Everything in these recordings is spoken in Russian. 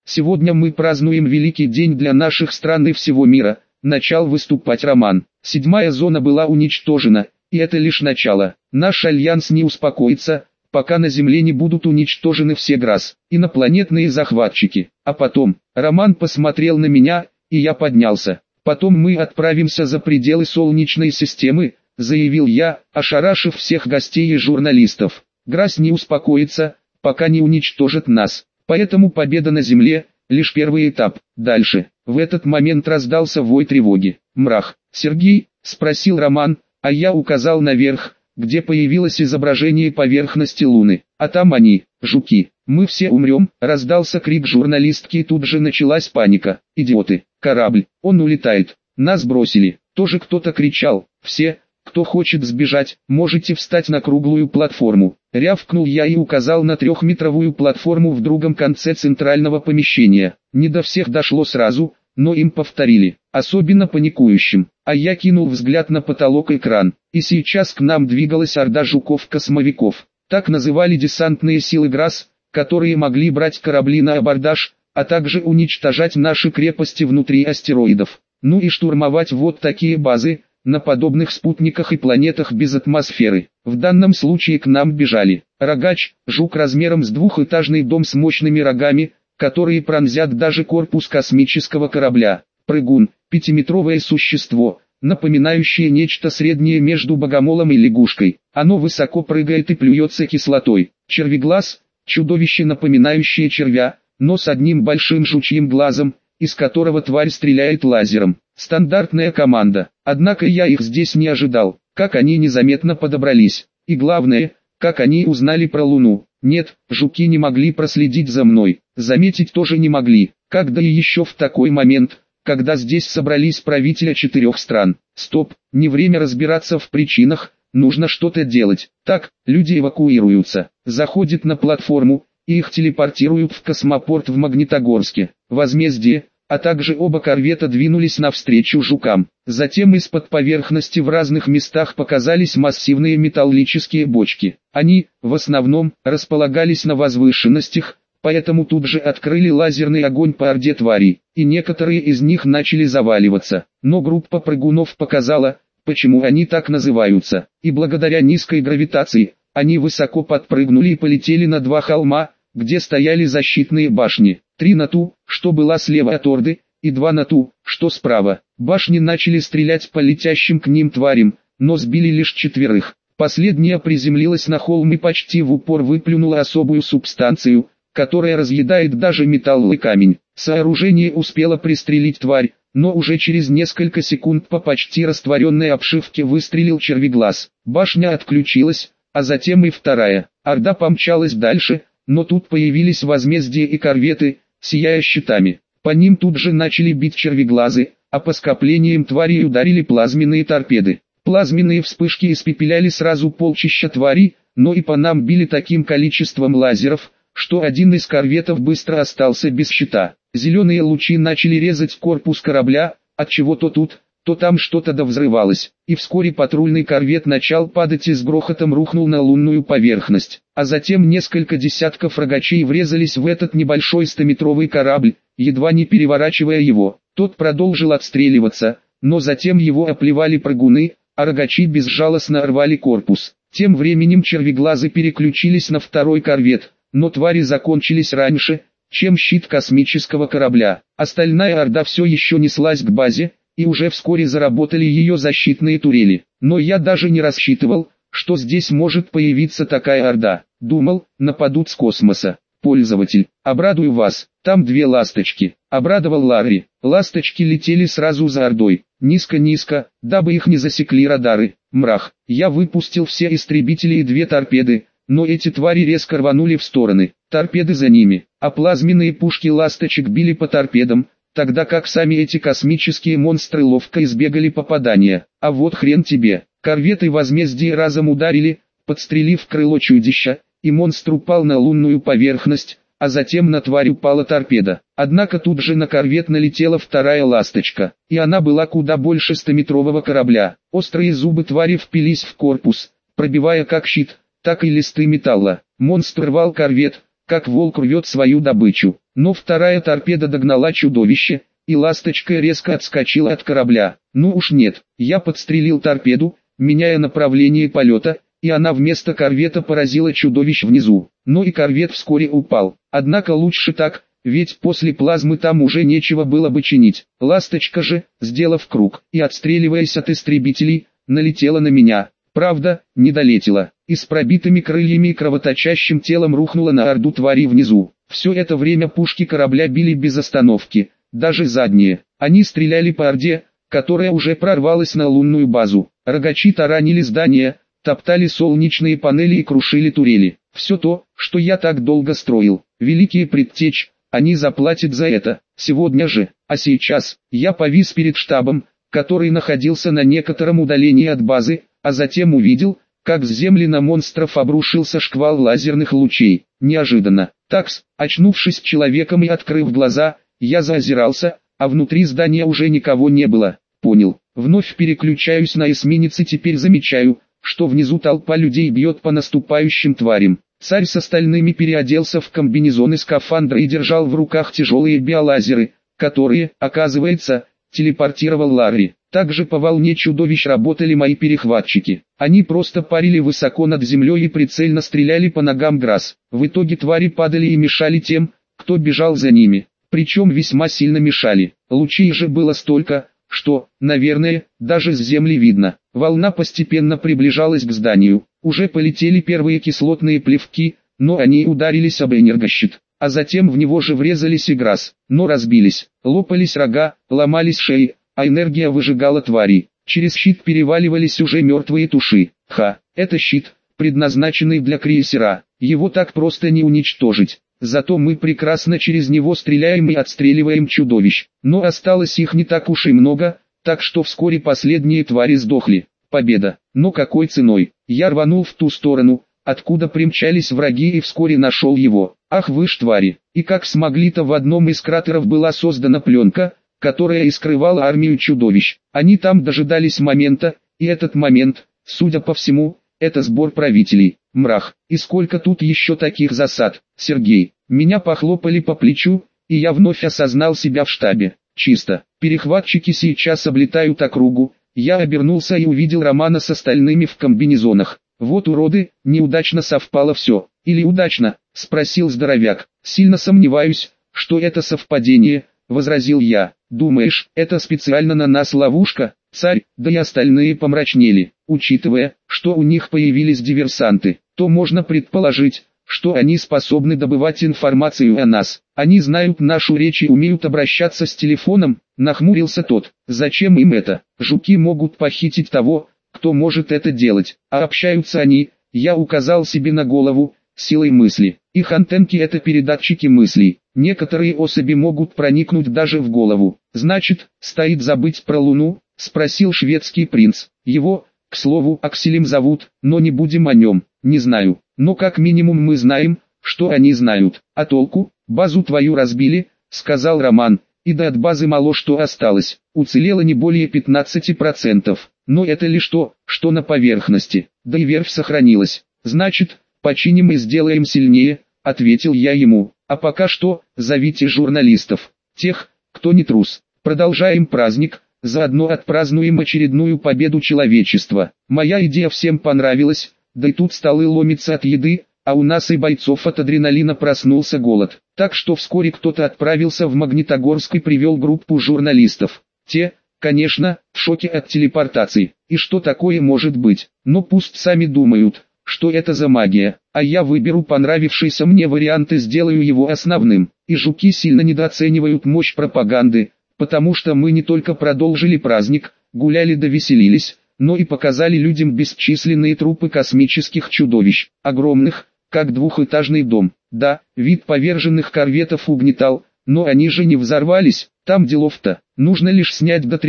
Сегодня мы празднуем великий день для наших стран и всего мира, начал выступать Роман. 7-я зона была уничтожена, и это лишь начало. Наш альянс не успокоится, пока на Земле не будут уничтожены все ГРАС, инопланетные захватчики. А потом, Роман посмотрел на меня, и я поднялся. Потом мы отправимся за пределы Солнечной системы, заявил я, ошарашив всех гостей и журналистов. ГРАС не успокоится, пока не уничтожит нас. Поэтому победа на Земле – лишь первый этап. Дальше. В этот момент раздался вой тревоги. «Мрах, Сергей?» – спросил Роман, а я указал наверх, где появилось изображение поверхности Луны. А там они, жуки. «Мы все умрем», – раздался крик журналистки, и тут же началась паника. «Идиоты! Корабль! Он улетает! Нас бросили!» Тоже кто-то кричал. «Все, кто хочет сбежать, можете встать на круглую платформу». Рявкнул я и указал на 3-метровую платформу в другом конце центрального помещения. Не до всех дошло сразу, но им повторили, особенно паникующим. А я кинул взгляд на потолок экран, и сейчас к нам двигалась орда жуков-космовиков. Так называли десантные силы ГРАС, которые могли брать корабли на абордаж, а также уничтожать наши крепости внутри астероидов. Ну и штурмовать вот такие базы, на подобных спутниках и планетах без атмосферы. В данном случае к нам бежали рогач, жук размером с двухэтажный дом с мощными рогами, которые пронзят даже корпус космического корабля. Прыгун, 5-метровое существо, напоминающее нечто среднее между богомолом и лягушкой. Оно высоко прыгает и плюется кислотой. Червеглаз, чудовище, напоминающее червя, но с одним большим жучьим глазом, из которого тварь стреляет лазером. Стандартная команда. Однако я их здесь не ожидал. Как они незаметно подобрались. И главное, как они узнали про Луну. Нет, жуки не могли проследить за мной. Заметить тоже не могли. Когда и еще в такой момент, когда здесь собрались правители 4 стран. Стоп, не время разбираться в причинах, нужно что-то делать. Так, люди эвакуируются, заходят на платформу, и их телепортируют в космопорт в Магнитогорске. Возмездие, а также оба корвета двинулись навстречу жукам. Затем из-под поверхности в разных местах показались массивные металлические бочки. Они, в основном, располагались на возвышенностях, поэтому тут же открыли лазерный огонь по орде тварей, и некоторые из них начали заваливаться. Но группа прыгунов показала, почему они так называются, и благодаря низкой гравитации, они высоко подпрыгнули и полетели на 2 холма, где стояли защитные башни. 3 на ту, что была слева от орды, и 2 на ту, что справа. Башни начали стрелять по летящим к ним тварям, но сбили лишь 4. Последняя приземлилась на холм и почти в упор выплюнула особую субстанцию, которая разъедает даже металл и камень. Сооружение успело пристрелить тварь, но уже через несколько секунд по почти растворенной обшивке выстрелил червеглаз. Башня отключилась, а затем и вторая. Орда помчалась дальше, но тут появились возмездие и корветы, сияя щитами. По ним тут же начали бить червеглазы, а по скоплениям тварей ударили плазменные торпеды. Плазменные вспышки испепеляли сразу полчища тварей, но и по нам били таким количеством лазеров, что один из корветов быстро остался без щита. Зеленые лучи начали резать корпус корабля, отчего то тут, то там что-то довзрывалось, и вскоре патрульный корвет начал падать и с грохотом рухнул на лунную поверхность. А затем несколько десятков рогачей врезались в этот небольшой 100-метровый корабль, едва не переворачивая его. Тот продолжил отстреливаться, но затем его оплевали прыгуны, а рогачи безжалостно рвали корпус. Тем временем червеглазы переключились на 2-й корвет, но твари закончились раньше, чем щит космического корабля. Остальная орда все еще неслась к базе, и уже вскоре заработали ее защитные турели. Но я даже не рассчитывал, что здесь может появиться такая орда. Думал, нападут с космоса. Пользователь, обрадую вас, там 2 ласточки. Обрадовал Ларри. Ласточки летели сразу за ордой, низко-низко, дабы их не засекли радары. Мрах, я выпустил все истребители и 2 торпеды, но эти твари резко рванули в стороны. Торпеды за ними, а плазменные пушки ласточек били по торпедам, тогда как сами эти космические монстры ловко избегали попадания. А вот хрен тебе, корветы возмездия разом ударили, подстрелив крыло чудища, и монстр упал на лунную поверхность, а затем на тварь упала торпеда. Однако тут же на корвет налетела 2-я ласточка, и она была куда больше 100-метрового корабля. Острые зубы твари впились в корпус, пробивая как щит, так и листы металла. Монстр рвал корвет, как волк рвет свою добычу. Но вторая торпеда догнала чудовище, и ласточка резко отскочила от корабля. Ну уж нет, я подстрелил торпеду, меняя направление полета, и она вместо корвета поразила чудовищ внизу. Но и корвет вскоре упал. Однако лучше так, ведь после плазмы там уже нечего было бы чинить. Ласточка же, сделав круг и отстреливаясь от истребителей, налетела на меня. Правда, не долетела, и с пробитыми крыльями и кровоточащим телом рухнула на орду тварей внизу. Все это время пушки корабля били без остановки, даже задние. Они стреляли по орде, которая уже прорвалась на лунную базу. Рогачи таранили здания, топтали солнечные панели и крушили турели. Все то, что я так долго строил. Великие предтечь, они заплатят за это, сегодня же. А сейчас, я повис перед штабом, который находился на некотором удалении от базы, а затем увидел, как с земли на монстров обрушился шквал лазерных лучей. Неожиданно. Такс, очнувшись человеком и открыв глаза, я заозирался, а внутри здания уже никого не было. Понял. Вновь переключаюсь на эсминец и теперь замечаю, что внизу толпа людей бьет по наступающим тварям. Царь с остальными переоделся в комбинезоны скафандра и держал в руках тяжелые биолазеры, которые, оказывается, телепортировал Ларри. Также по волне чудовищ работали мои перехватчики. Они просто парили высоко над землей и прицельно стреляли по ногам Грасс. В итоге твари падали и мешали тем, кто бежал за ними. Причем весьма сильно мешали. Лучей же было столько, что, наверное, даже с земли видно. Волна постепенно приближалась к зданию. Уже полетели первые кислотные плевки, но они ударились об энергощит. А затем в него же врезались и Грасс, но разбились. Лопались рога, ломались шеи, а энергия выжигала тварей. Через щит переваливались уже мертвые туши. Это щит, предназначенный для крейсера. Его так просто не уничтожить. Зато мы прекрасно через него стреляем и отстреливаем чудовищ. Но осталось их не так уж и много, так что вскоре последние твари сдохли. Победа. Но какой ценой? Я рванул в ту сторону, откуда примчались враги, и вскоре нашел его. Ах вы ж твари! И как смогли-то, в одном из кратеров была создана пленка, которая и скрывала армию чудовищ. Они там дожидались момента, и этот момент, судя по всему, это сбор правителей. Мрах, и сколько тут еще таких засад, Сергей? Меня похлопали по плечу, и я вновь осознал себя в штабе. Чисто. Перехватчики сейчас облетают округу. Я обернулся и увидел Романа с остальными в комбинезонах. Вот уроды, неудачно совпало все. Или удачно, спросил здоровяк. Сильно сомневаюсь, что это совпадение, возразил я. Думаешь, это специально на нас ловушка? Царь, да и остальные помрачнели. Учитывая, что у них появились диверсанты, то можно предположить, что они способны добывать информацию о нас. Они знают нашу речь и умеют обращаться с телефоном, нахмурился тот. Зачем им это? Жуки могут похитить того, кто может это делать. А общаются они, я указал себе на голову, силой мысли. Их антенки — это передатчики мыслей. Некоторые особи могут проникнуть даже в голову. Значит, стоит забыть про Луну? Спросил шведский принц. Его, к слову, Акселем зовут, но не будем о нем. Не знаю, но как минимум мы знаем, что они знают. А толку? Базу твою разбили, сказал Роман, и да от базы мало что осталось. Уцелело не более 15%. Но это лишь то, что на поверхности. Да и верфь сохранилась. Значит, починим и сделаем сильнее, ответил я ему. А пока что, зовите журналистов. Тех, кто не трус. Продолжаем праздник. Заодно отпразднуем очередную победу человечества. Моя идея всем понравилась, да и тут столы ломятся от еды, а у нас и бойцов от адреналина проснулся голод. Так что вскоре кто-то отправился в Магнитогорск и привел группу журналистов. Те, конечно, в шоке от телепортации. И что такое может быть? Но пусть сами думают, что это за магия, а я выберу понравившийся мне вариант и сделаю его основным. И жуки сильно недооценивают мощь пропаганды. Потому что мы не только продолжили праздник, гуляли да веселились, но и показали людям бесчисленные трупы космических чудовищ, огромных, как двухэтажный дом. Да, вид поверженных корветов угнетал, но они же не взорвались, там делов-то. Нужно лишь снять до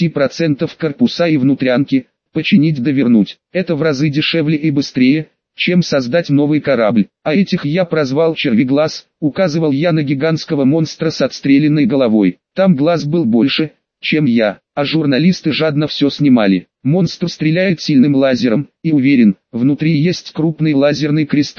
30% корпуса и внутрянки, починить да вернуть. Это в разы дешевле и быстрее, чем создать новый корабль. А этих я прозвал Червеглаз, указывал я на гигантского монстра с отстрелянной головой. Там глаз был больше, чем я, а журналисты жадно все снимали. Монстр стреляет сильным лазером, и уверен, внутри есть крупный лазерный кристалл.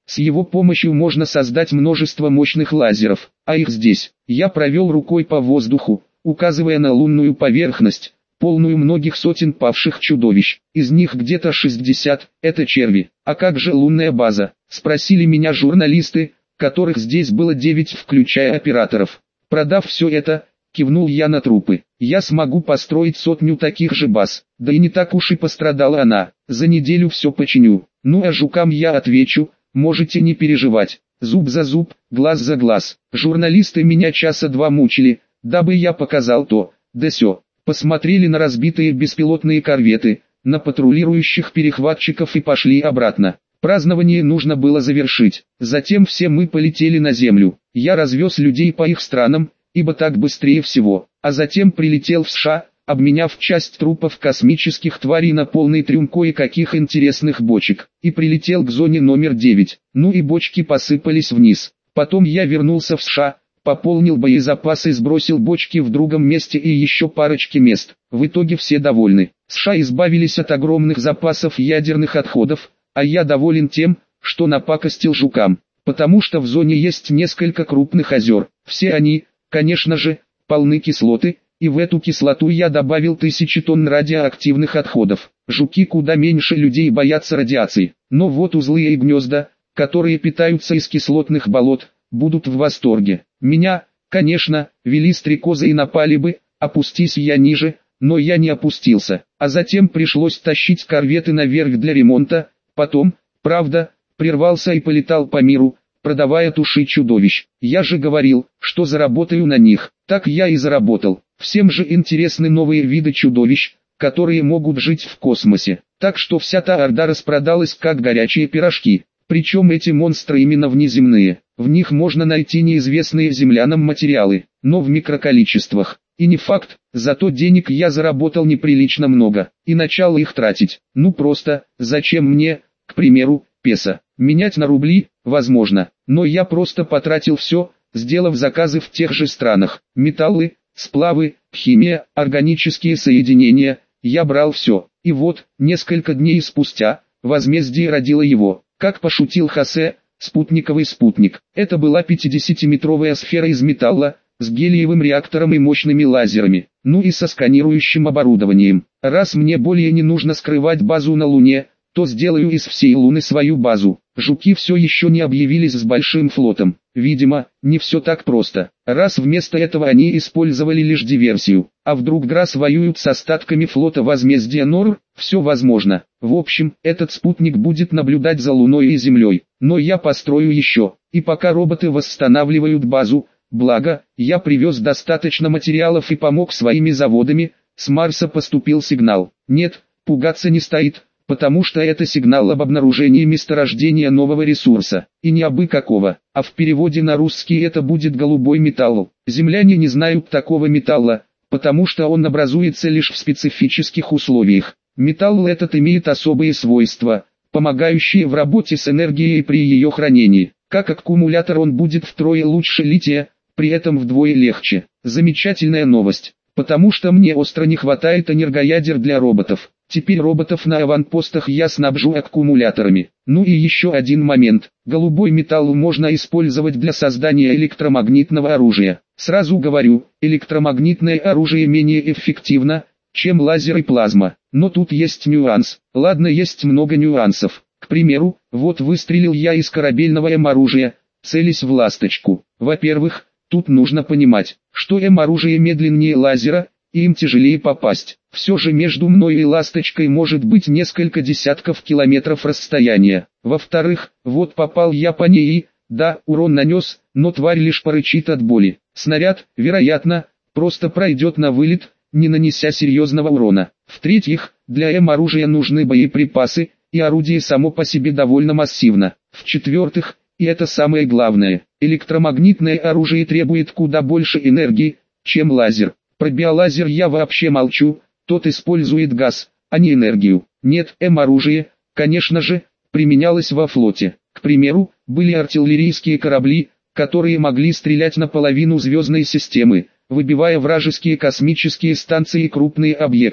С его помощью можно создать множество мощных лазеров, а их здесь. Я провел рукой по воздуху, указывая на лунную поверхность, полную многих сотен павших чудовищ. Из них где-то 60 – это черви. А как же лунная база? Спросили меня журналисты, которых здесь было 9, включая операторов. Продав все это, кивнул я на трупы, я смогу построить 100 таких же баз. Да и не так уж и пострадала она. За неделю все починю. Ну а жукам я отвечу, можете не переживать. Зуб за зуб, глаз за глаз. Журналисты меня часа 2 мучили, дабы я показал то, да сё. Посмотрели на разбитые беспилотные корветы, на патрулирующих перехватчиков и пошли обратно. Празднование нужно было завершить. Затем все мы полетели на землю. Я развез людей по их странам, ибо так быстрее всего. А затем прилетел в США, обменяв часть трупов космических тварей на полный трюм кое-каких интересных бочек. И прилетел к зоне номер 9. Ну и бочки посыпались вниз. Потом я вернулся в США, пополнил боезапасы и сбросил бочки в другом месте и еще парочки мест. В итоге все довольны. США избавились от огромных запасов ядерных отходов, а я доволен тем, что напакостил жукам. Потому что в зоне есть несколько крупных озер. Все они, конечно же, полны кислоты, и в эту кислоту я добавил 1000 тонн радиоактивных отходов. Жуки куда меньше людей боятся радиации. Но вот узлы и гнезда, которые питаются из кислотных болот, будут в восторге. Меня, конечно, вели стрекозы и напали бы, опустись я ниже, но я не опустился. А затем пришлось тащить корветы наверх для ремонта, потом, правда, прервался и полетал по миру, продавая туши чудовищ. Я же говорил, что заработаю на них. Так я и заработал. Всем же интересны новые виды чудовищ, которые могут жить в космосе. Так что вся та орда распродалась как горячие пирожки. Причем эти монстры именно внеземные. В них можно найти неизвестные землянам материалы, но в микроколичествах. И не факт, зато денег я заработал неприлично много, и начал их тратить. Ну просто, зачем мне, к примеру, песо? Менять на рубли, возможно, но я просто потратил все, сделав заказы в тех же странах. Металлы, сплавы, химия, органические соединения, я брал все. И вот, несколько дней спустя, возмездие родило его. Как пошутил Хосе, спутниковый спутник. Это была 50-метровая сфера из металла, с гелиевым реактором и мощными лазерами, ну и со сканирующим оборудованием. Раз мне более не нужно скрывать базу на Луне, то сделаю из всей Луны свою базу. Жуки все еще не объявились с большим флотом. Видимо, не все так просто. Раз вместо этого они использовали лишь диверсию, а вдруг ГРАС воюют с остатками флота возмездия Нор, все возможно. В общем, этот спутник будет наблюдать за Луной и Землей. Но я построю еще, и пока роботы восстанавливают базу, благо, я привез достаточно материалов и помог своими заводами, с Марса поступил сигнал. Нет, пугаться не стоит, потому что это сигнал об обнаружении месторождения нового ресурса, и не абы какого, а в переводе на русский это будет голубой металл. Земляне не знают такого металла, потому что он образуется лишь в специфических условиях. Металл этот имеет особые свойства, помогающие в работе с энергией при ее хранении. Как аккумулятор он будет втрое лучше лития, при этом вдвое легче. Замечательная новость, потому что мне остро не хватает энергоядер для роботов. Теперь роботов на аванпостах я снабжу аккумуляторами. Ну и еще один момент. Голубой металл можно использовать для создания электромагнитного оружия. Сразу говорю, электромагнитное оружие менее эффективно, чем лазер и плазма. Но тут есть нюанс. Ладно, есть много нюансов. К примеру, вот выстрелил я из корабельного М-оружия, целясь в ласточку. Во-первых, тут нужно понимать, что М-оружие медленнее лазера, и им тяжелее попасть. Все же между мной и ласточкой может быть несколько десятков километров расстояния. Во-вторых, вот попал я по ней и, да, урон нанес, но тварь лишь порычит от боли. Снаряд, вероятно, просто пройдет на вылет, не нанеся серьезного урона. В-третьих, для М-оружия нужны боеприпасы, и орудие само по себе довольно массивно. В-четвертых, и это самое главное, электромагнитное оружие требует куда больше энергии, чем лазер. Про биолазер я вообще молчу, тот использует газ, а не энергию. Нет, М-оружие, конечно же, применялось во флоте. К примеру, были артиллерийские корабли, которые могли стрелять наполовину звездной системы, выбивая вражеские космические станции и крупные объекты.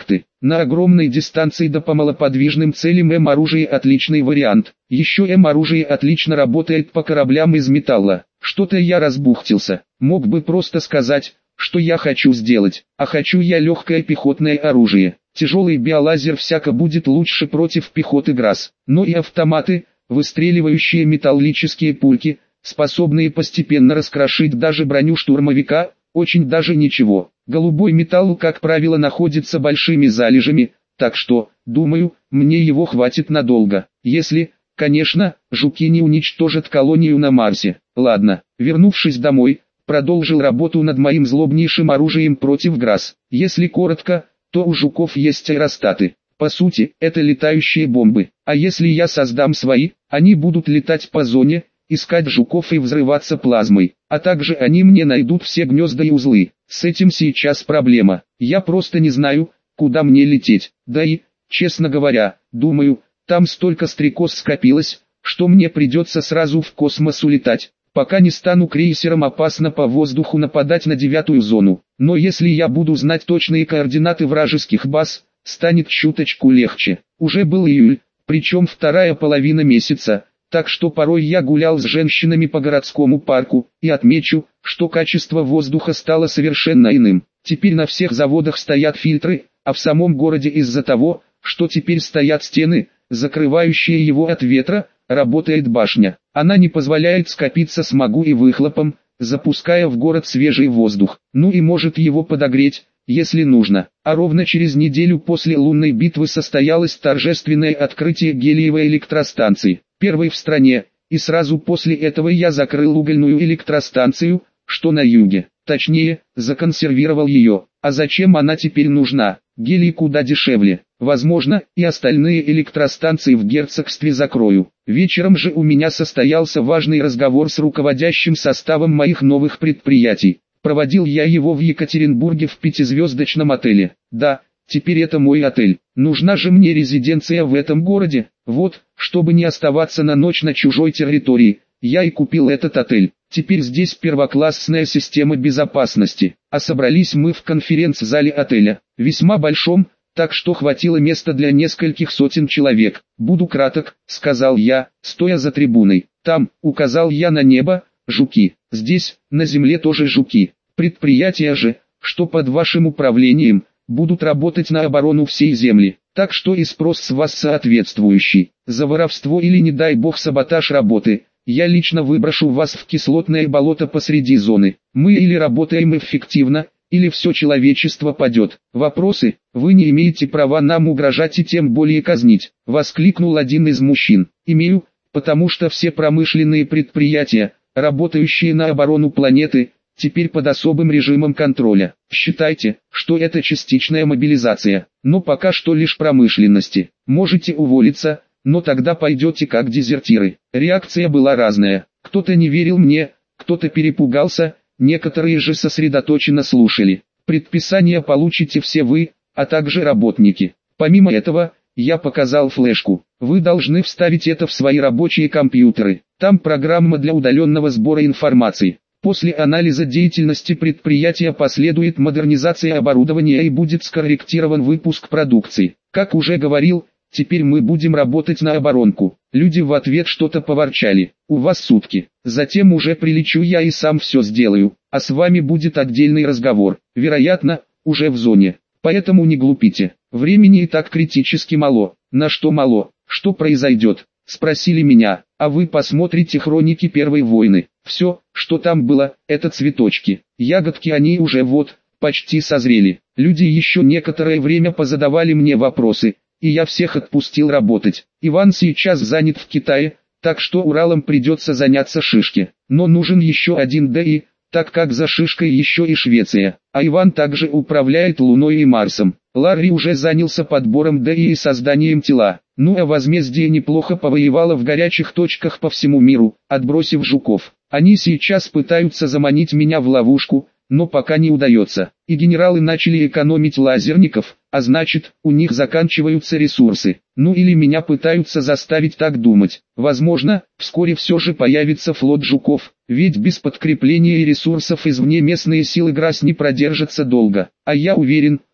На огромной дистанции да по малоподвижным целям М-оружие отличный вариант. Еще М-оружие отлично работает по кораблям из металла. Что-то я разбухтился. Мог бы просто сказать, что я хочу сделать. А хочу я легкое пехотное оружие. Тяжелый биолазер всяко будет лучше против пехоты ГРАС. Но и автоматы, выстреливающие металлические пульки, способные постепенно раскрошить даже броню штурмовика, очень даже ничего. Голубой металл, как правило, находится большими залежами, так что, думаю, мне его хватит надолго. Если, конечно, жуки не уничтожат колонию на Марсе. Ладно, вернувшись домой, продолжил работу над моим злобнейшим оружием против ГРАС. Если коротко, то у жуков есть аэростаты. По сути, это летающие бомбы. А если я создам свои, они будут летать по зоне, искать жуков и взрываться плазмой. А также они мне найдут все гнезда и узлы. С этим сейчас проблема. Я просто не знаю, куда мне лететь. Да и, честно говоря, думаю, там столько стрекоз скопилось, что мне придется сразу в космос улетать. Пока не стану крейсером, опасно по воздуху нападать на 9-ю зону. Но если я буду знать точные координаты вражеских баз, станет чуточку легче. Уже был июль, причем вторая половина месяца, так что порой я гулял с женщинами по городскому парку, и отмечу, что качество воздуха стало совершенно иным. Теперь на всех заводах стоят фильтры, а в самом городе из-за того, что теперь стоят стены, закрывающие его от ветра, работает башня. Она не позволяет скопиться смогу и выхлопом, запуская в город свежий воздух. Ну и может его подогреть, если нужно. А ровно через неделю после лунной битвы состоялось торжественное открытие гелиевой электростанции, первой в стране, и сразу после этого я закрыл угольную электростанцию, что на юге. Точнее, законсервировал ее. А зачем она теперь нужна? Гелий куда дешевле. Возможно, и остальные электростанции в герцогстве закрою. Вечером же у меня состоялся важный разговор с руководящим составом моих новых предприятий. Проводил я его в Екатеринбурге в 5-звездочном отеле. Да, теперь это мой отель. Нужна же мне резиденция в этом городе. Вот, чтобы не оставаться на ночь на чужой территории, я и купил этот отель. Теперь здесь первоклассная система безопасности. А собрались мы в конференц-зале отеля, весьма большом, так что хватило места для нескольких сотен человек. «Буду краток», — сказал я, стоя за трибуной. «Там», — указал я на небо, — «жуки. Здесь, на земле тоже жуки. Предприятия же, что под вашим управлением, будут работать на оборону всей земли. Так что и спрос с вас соответствующий. За воровство или, не дай бог, саботаж работы, я лично выброшу вас в кислотное болото посреди зоны. Мы или работаем эффективно, или все человечество падет. Вопросы? Вы не имеете права нам угрожать и тем более казнить», — воскликнул один из мужчин. «Имею, потому что все промышленные предприятия, работающие на оборону планеты, теперь под особым режимом контроля. Считайте, что это частичная мобилизация, но пока что лишь промышленности. Можете уволиться, но тогда пойдете как дезертиры». Реакция была разная. Кто-то не верил мне, кто-то перепугался, некоторые же сосредоточенно слушали. Предписание получите все вы, а также работники. Помимо этого, я показал флешку. Вы должны вставить это в свои рабочие компьютеры. Там программа для удаленного сбора информации. После анализа деятельности предприятия последует модернизация оборудования и будет скорректирован выпуск продукции. Как уже говорил, теперь мы будем работать на оборонку. Люди в ответ что-то поворчали. У вас сутки. Затем уже прилечу я и сам все сделаю. А с вами будет отдельный разговор. Вероятно, уже в зоне. Поэтому не глупите. Времени и так критически мало. На что мало? Что произойдет? Спросили меня. А вы посмотрите хроники Первой войны. Все, что там было, это цветочки. Ягодки они уже вот, почти созрели. Люди еще некоторое время позадавали мне вопросы, и я всех отпустил работать. Иван сейчас занят в Китае, так что Уралом придется заняться Шишке. Но нужен еще один ДИ, так как за Шишкой еще и Швеция. А Иван также управляет Луной и Марсом. Ларри уже занялся подбором ДИ и созданием тела. Ну а возмездие неплохо повоевало в горячих точках по всему миру, отбросив жуков. Они сейчас пытаются заманить меня в ловушку, но пока не удается. И генералы начали экономить лазерников, а значит, у них заканчиваются ресурсы. Ну или меня пытаются заставить так думать. Возможно, вскоре все же появится флот жуков, ведь без подкрепления и ресурсов извне местные силы ГРАС не продержатся долго. А я уверен,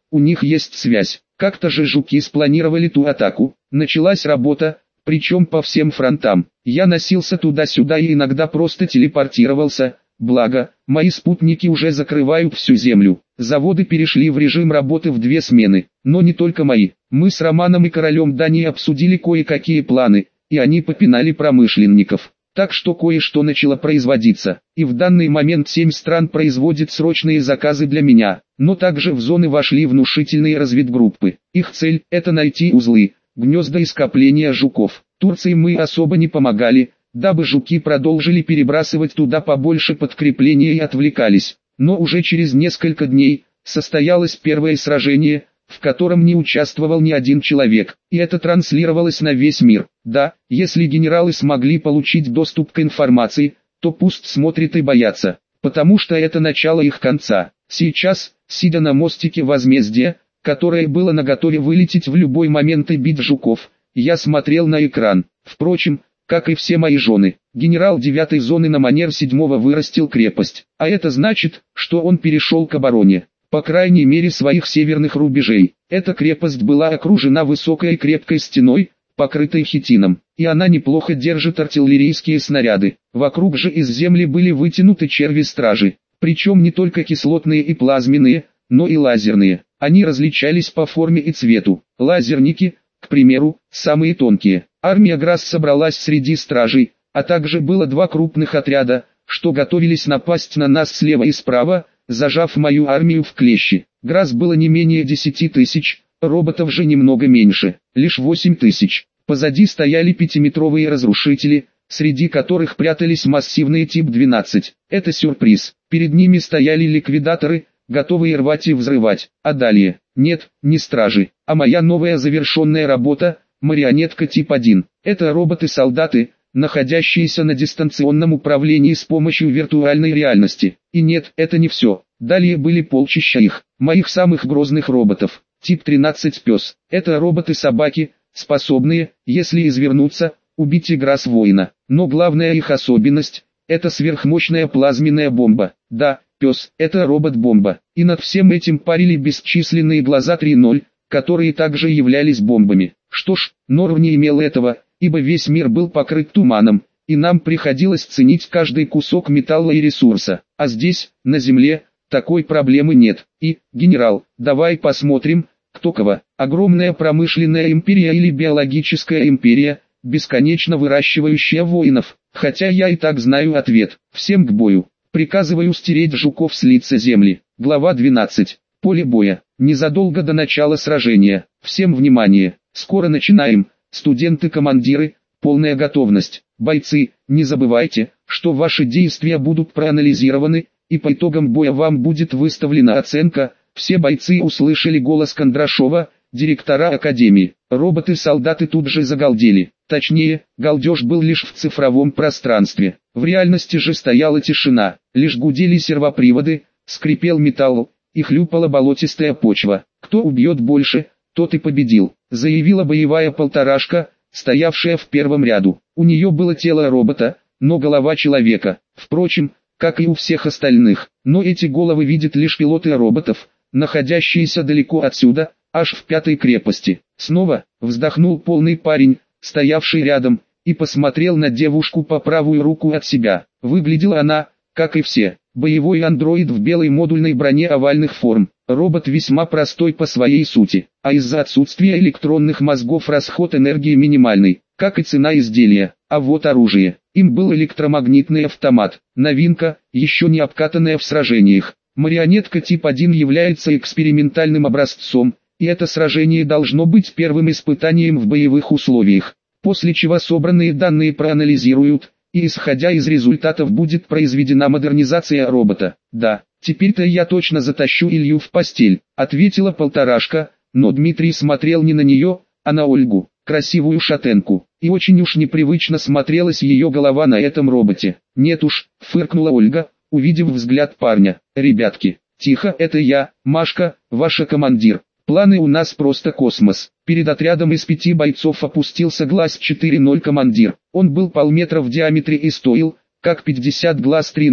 у них есть связь. Как-то же жуки спланировали ту атаку, началась работа, причем по всем фронтам. Я носился туда-сюда и иногда просто телепортировался, благо, мои спутники уже закрывают всю землю. Заводы перешли в режим работы в 2 смены, но не только мои. Мы с Романом и королем Дании обсудили кое-какие планы, и они попинали промышленников. Так что кое-что начало производиться, и в данный момент 7 стран производят срочные заказы для меня, но также в зоны вошли внушительные разведгруппы. Их цель – это найти узлы, гнезда и скопления жуков. Турции мы особо не помогали, дабы жуки продолжили перебрасывать туда побольше подкрепления и отвлекались. Но уже через несколько дней состоялось первое сражение, в котором не участвовал ни один человек, и это транслировалось на весь мир. Да, если генералы смогли получить доступ к информации, то пусть смотрят и боятся, потому что это начало их конца. Сейчас, сидя на мостике возмездия, которое было наготове вылететь в любой момент и бить жуков, я смотрел на экран. Впрочем, как и все мои жены, генерал 9-й зоны на манер 7-го вырастил крепость, а это значит, что он перешел к обороне. По крайней мере своих северных рубежей. Эта крепость была окружена высокой и крепкой стеной, покрытой хитином, и она неплохо держит артиллерийские снаряды. Вокруг же из земли были вытянуты черви-стражи, причем не только кислотные и плазменные, но и лазерные. Они различались по форме и цвету. Лазерники, к примеру, самые тонкие. Армия Грасс собралась среди стражей, а также было 2 крупных отряда, что готовились напасть на нас слева и справа, зажав мою армию в клещи. Грасс было не менее 10 тысяч, роботов же немного меньше, лишь 8 тысяч. Позади стояли 5-метровые разрушители, среди которых прятались массивные Тип-12. Это сюрприз. Перед ними стояли ликвидаторы, готовые рвать и взрывать. А далее, нет, не стражи, а моя новая завершенная работа, марионетка Тип-1. Это роботы-солдаты, находящиеся на дистанционном управлении с помощью виртуальной реальности. И нет, это не все. Далее были полчища их, моих самых грозных роботов. Тип-13 пес. Это роботы-собаки, способные, если извернуться, убить Грасс-воина. Но главная их особенность – это сверхмощная плазменная бомба. Да, пес – это робот-бомба. И над всем этим парили бесчисленные глаза 3.0, которые также являлись бомбами. Что ж, Норв не имел этого, ибо весь мир был покрыт туманом, и нам приходилось ценить каждый кусок металла и ресурса. А здесь, на Земле, такой проблемы нет. И, генерал, давай посмотрим, кто кого. Огромная промышленная империя или биологическая империя, бесконечно выращивающая воинов. Хотя я и так знаю ответ. Всем к бою. Приказываю стереть жуков с лица земли. Глава 12. Поле боя. Незадолго до начала сражения. Всем внимание. Скоро начинаем. Студенты-командиры, полная готовность. Бойцы, не забывайте, что ваши действия будут проанализированы, и по итогам боя вам будет выставлена оценка. Все бойцы услышали голос Кондрашова, директора Академии. Роботы-солдаты тут же загалдели. Точнее, галдеж был лишь в цифровом пространстве. В реальности же стояла тишина. Лишь гудели сервоприводы, скрипел металл, и хлюпала болотистая почва. Кто убьет больше, тот и победил, заявила боевая полторашка, стоявшая в первом ряду. У нее было тело робота, но голова человека. Впрочем, как и у всех остальных. Но эти головы видят лишь пилоты роботов, находящиеся далеко отсюда, аж в 5-й крепости. Снова вздохнул полный парень, стоявший рядом, и посмотрел на девушку по правую руку от себя. Выглядела она, как и все, боевой андроид в белой модульной броне овальных форм. Робот весьма простой по своей сути, а из-за отсутствия электронных мозгов расход энергии минимальный, как и цена изделия. А вот оружие. Им был электромагнитный автомат. Новинка, еще не обкатанная в сражениях. Марионетка Тип-1 является экспериментальным образцом, и это сражение должно быть первым испытанием в боевых условиях. После чего собранные данные проанализируют, и исходя из результатов будет произведена модернизация робота. Да, теперь-то я точно затащу Илью в постель, ответила полторашка, но Дмитрий смотрел не на нее, а на Ольгу, красивую шатенку, и очень уж непривычно смотрелась ее голова на этом роботе. Нет уж, фыркнула Ольга, увидев взгляд парня. Ребятки, тихо, это я, Машка, ваша командир. Планы у нас просто космос. Перед отрядом из 5 бойцов опустился глаз 4.0 командир. Он был полметра в диаметре и стоил, как 50 глаз 3.0,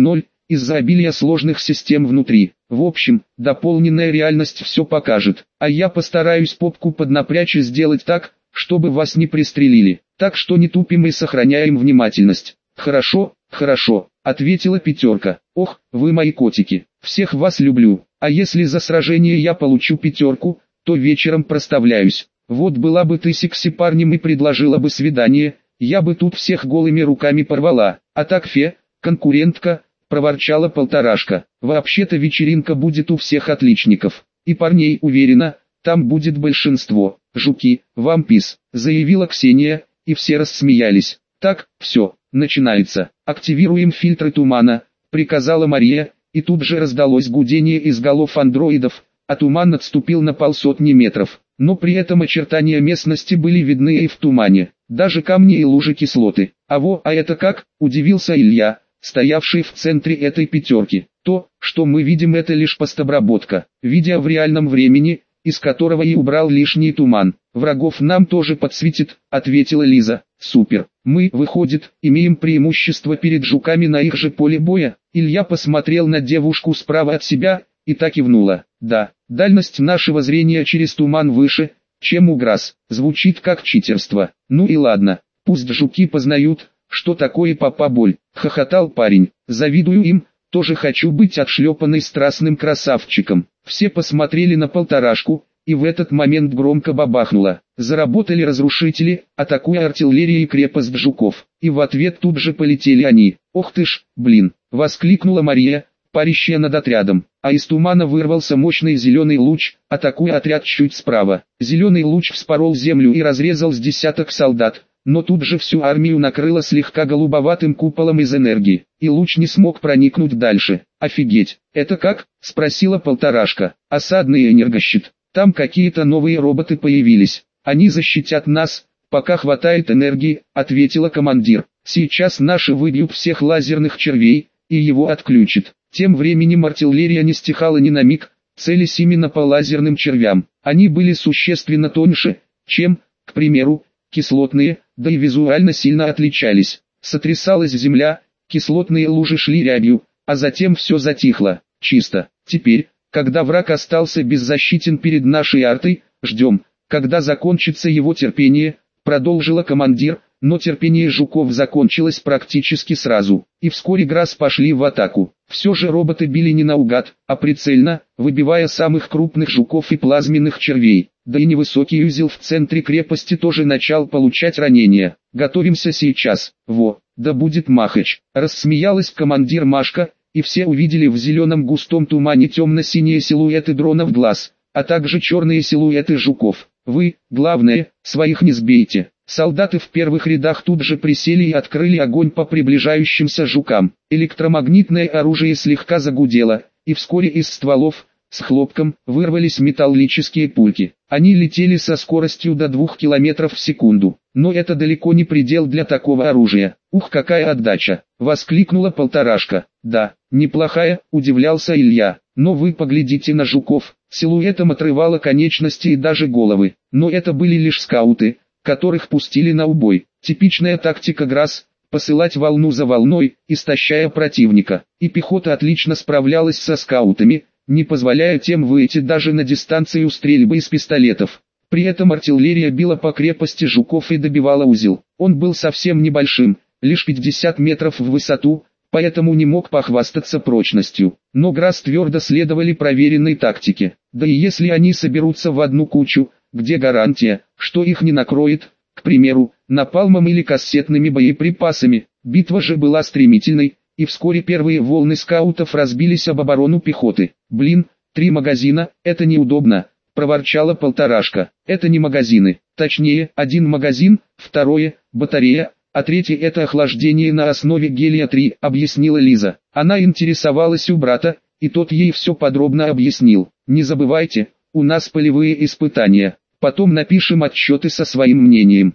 из-за обилия сложных систем внутри. В общем, дополненная реальность все покажет, а я постараюсь попку поднапрячь и сделать так, чтобы вас не пристрелили. Так что не тупим и сохраняем внимательность. Хорошо, хорошо, ответила пятерка. Ох, вы мои котики, всех вас люблю. А если за сражение я получу пятерку, то вечером проставляюсь. Вот была бы ты секси парнем и предложила бы свидание, я бы тут всех голыми руками порвала. А так конкурентка, проворчала полторашка. Вообще-то вечеринка будет у всех отличников. И парней, уверена, там будет большинство. Жуки, вам пис, заявила Ксения, и все рассмеялись. Так, все, начинается. Активируем фильтры тумана, приказала Мария, и тут же раздалось гудение из голов андроидов, а туман отступил на 150 метров. Но при этом очертания местности были видны и в тумане, даже камни и лужи кислоты. А это как? Удивился Илья, стоявший в центре этой пятерки. То, что мы видим, это лишь постобработка, видео в реальном времени, из которого и убрал лишний туман. Врагов нам тоже подсветит, ответила Лиза. Супер, мы, выходит, имеем преимущество перед жуками на их же поле боя. Илья посмотрел на девушку справа от себя, и так кивнула. Да, дальность нашего зрения через туман выше, чем у Грасс. Звучит как читерство. Ну и ладно, пусть жуки познают, что такое папа-боль. Хохотал парень. Завидую им, тоже хочу быть отшлепанной страстным красавчиком. Все посмотрели на полторашку, и в этот момент громко бабахнуло. Заработали разрушители, атакуя артиллерия и крепость жуков. И в ответ тут же полетели они. Ох ты ж, блин, воскликнула Мария, парящая над отрядом. А из тумана вырвался мощный зеленый луч, атакуя отряд чуть справа. Зеленый луч вспорол землю и разрезал с десяток солдат, но тут же всю армию накрыло слегка голубоватым куполом из энергии, и луч не смог проникнуть дальше. Офигеть, это как? Спросила полторашка. Осадный энергощит. Там какие-то новые роботы появились. Они защитят нас, пока хватает энергии, ответила командир. Сейчас наши выбьют всех лазерных червей, и его отключат. Тем временем артиллерия не стихала ни на миг, целясь именно по лазерным червям. Они были существенно тоньше, чем, к примеру, кислотные, да и визуально сильно отличались. Сотрясалась земля, кислотные лужи шли рябью, а затем все затихло. Чисто. Теперь, когда враг остался беззащитен перед нашей артой, ждем, когда закончится его терпение, продолжила командир, но терпение жуков закончилось практически сразу, и вскоре Грасс пошли в атаку. Все же роботы били не наугад, а прицельно, выбивая самых крупных жуков и плазменных червей. Да и невысокий узел в центре крепости тоже начал получать ранения. Готовимся сейчас. Да будет махач. Рассмеялась командир Машка, и все увидели в зеленом густом тумане темно-синие силуэты дронов глаз, а также черные силуэты жуков. Вы, главное, своих не сбейте. Солдаты в первых рядах тут же присели и открыли огонь по приближающимся жукам. Электромагнитное оружие слегка загудело, и вскоре из стволов, с хлопком, вырвались металлические пульки. Они летели со скоростью до 2 км в секунду. Но это далеко не предел для такого оружия. Ух, какая отдача! Воскликнула полторашка. Да, неплохая, удивлялся Илья. Но вы поглядите на жуков. Силуэтом отрывало конечности и даже головы. Но это были лишь скауты, которых пустили на убой. Типичная тактика Грасс – посылать волну за волной, истощая противника. И пехота отлично справлялась со скаутами, не позволяя тем выйти даже на дистанцию стрельбы из пистолетов. При этом артиллерия била по крепости жуков и добивала узел. Он был совсем небольшим, лишь 50 метров в высоту, поэтому не мог похвастаться прочностью. Но Грасс твердо следовали проверенной тактике. Да и если они соберутся в одну кучу, где гарантия, что их не накроет, к примеру, напалмом или кассетными боеприпасами. Битва же была стремительной, и вскоре первые волны скаутов разбились об оборону пехоты. Блин, 3 магазина, это неудобно, проворчала полторашка. Это не магазины, точнее, 1 магазин, второе, батарея, а третье это охлаждение на основе гелия-3, объяснила Лиза. Она интересовалась у брата, и тот ей все подробно объяснил. Не забывайте, у нас полевые испытания. Потом напишем отчеты со своим мнением.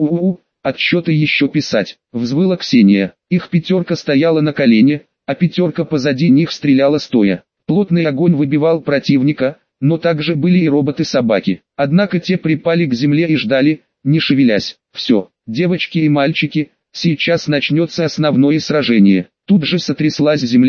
Отчеты еще писать, взвыла Ксения. Их пятерка стояла на колене, а пятерка позади них стреляла стоя. Плотный огонь выбивал противника, но также были и роботы-собаки. Однако те припали к земле и ждали, не шевелясь. Все, девочки и мальчики, сейчас начнется основное сражение. Тут же сотряслась земля,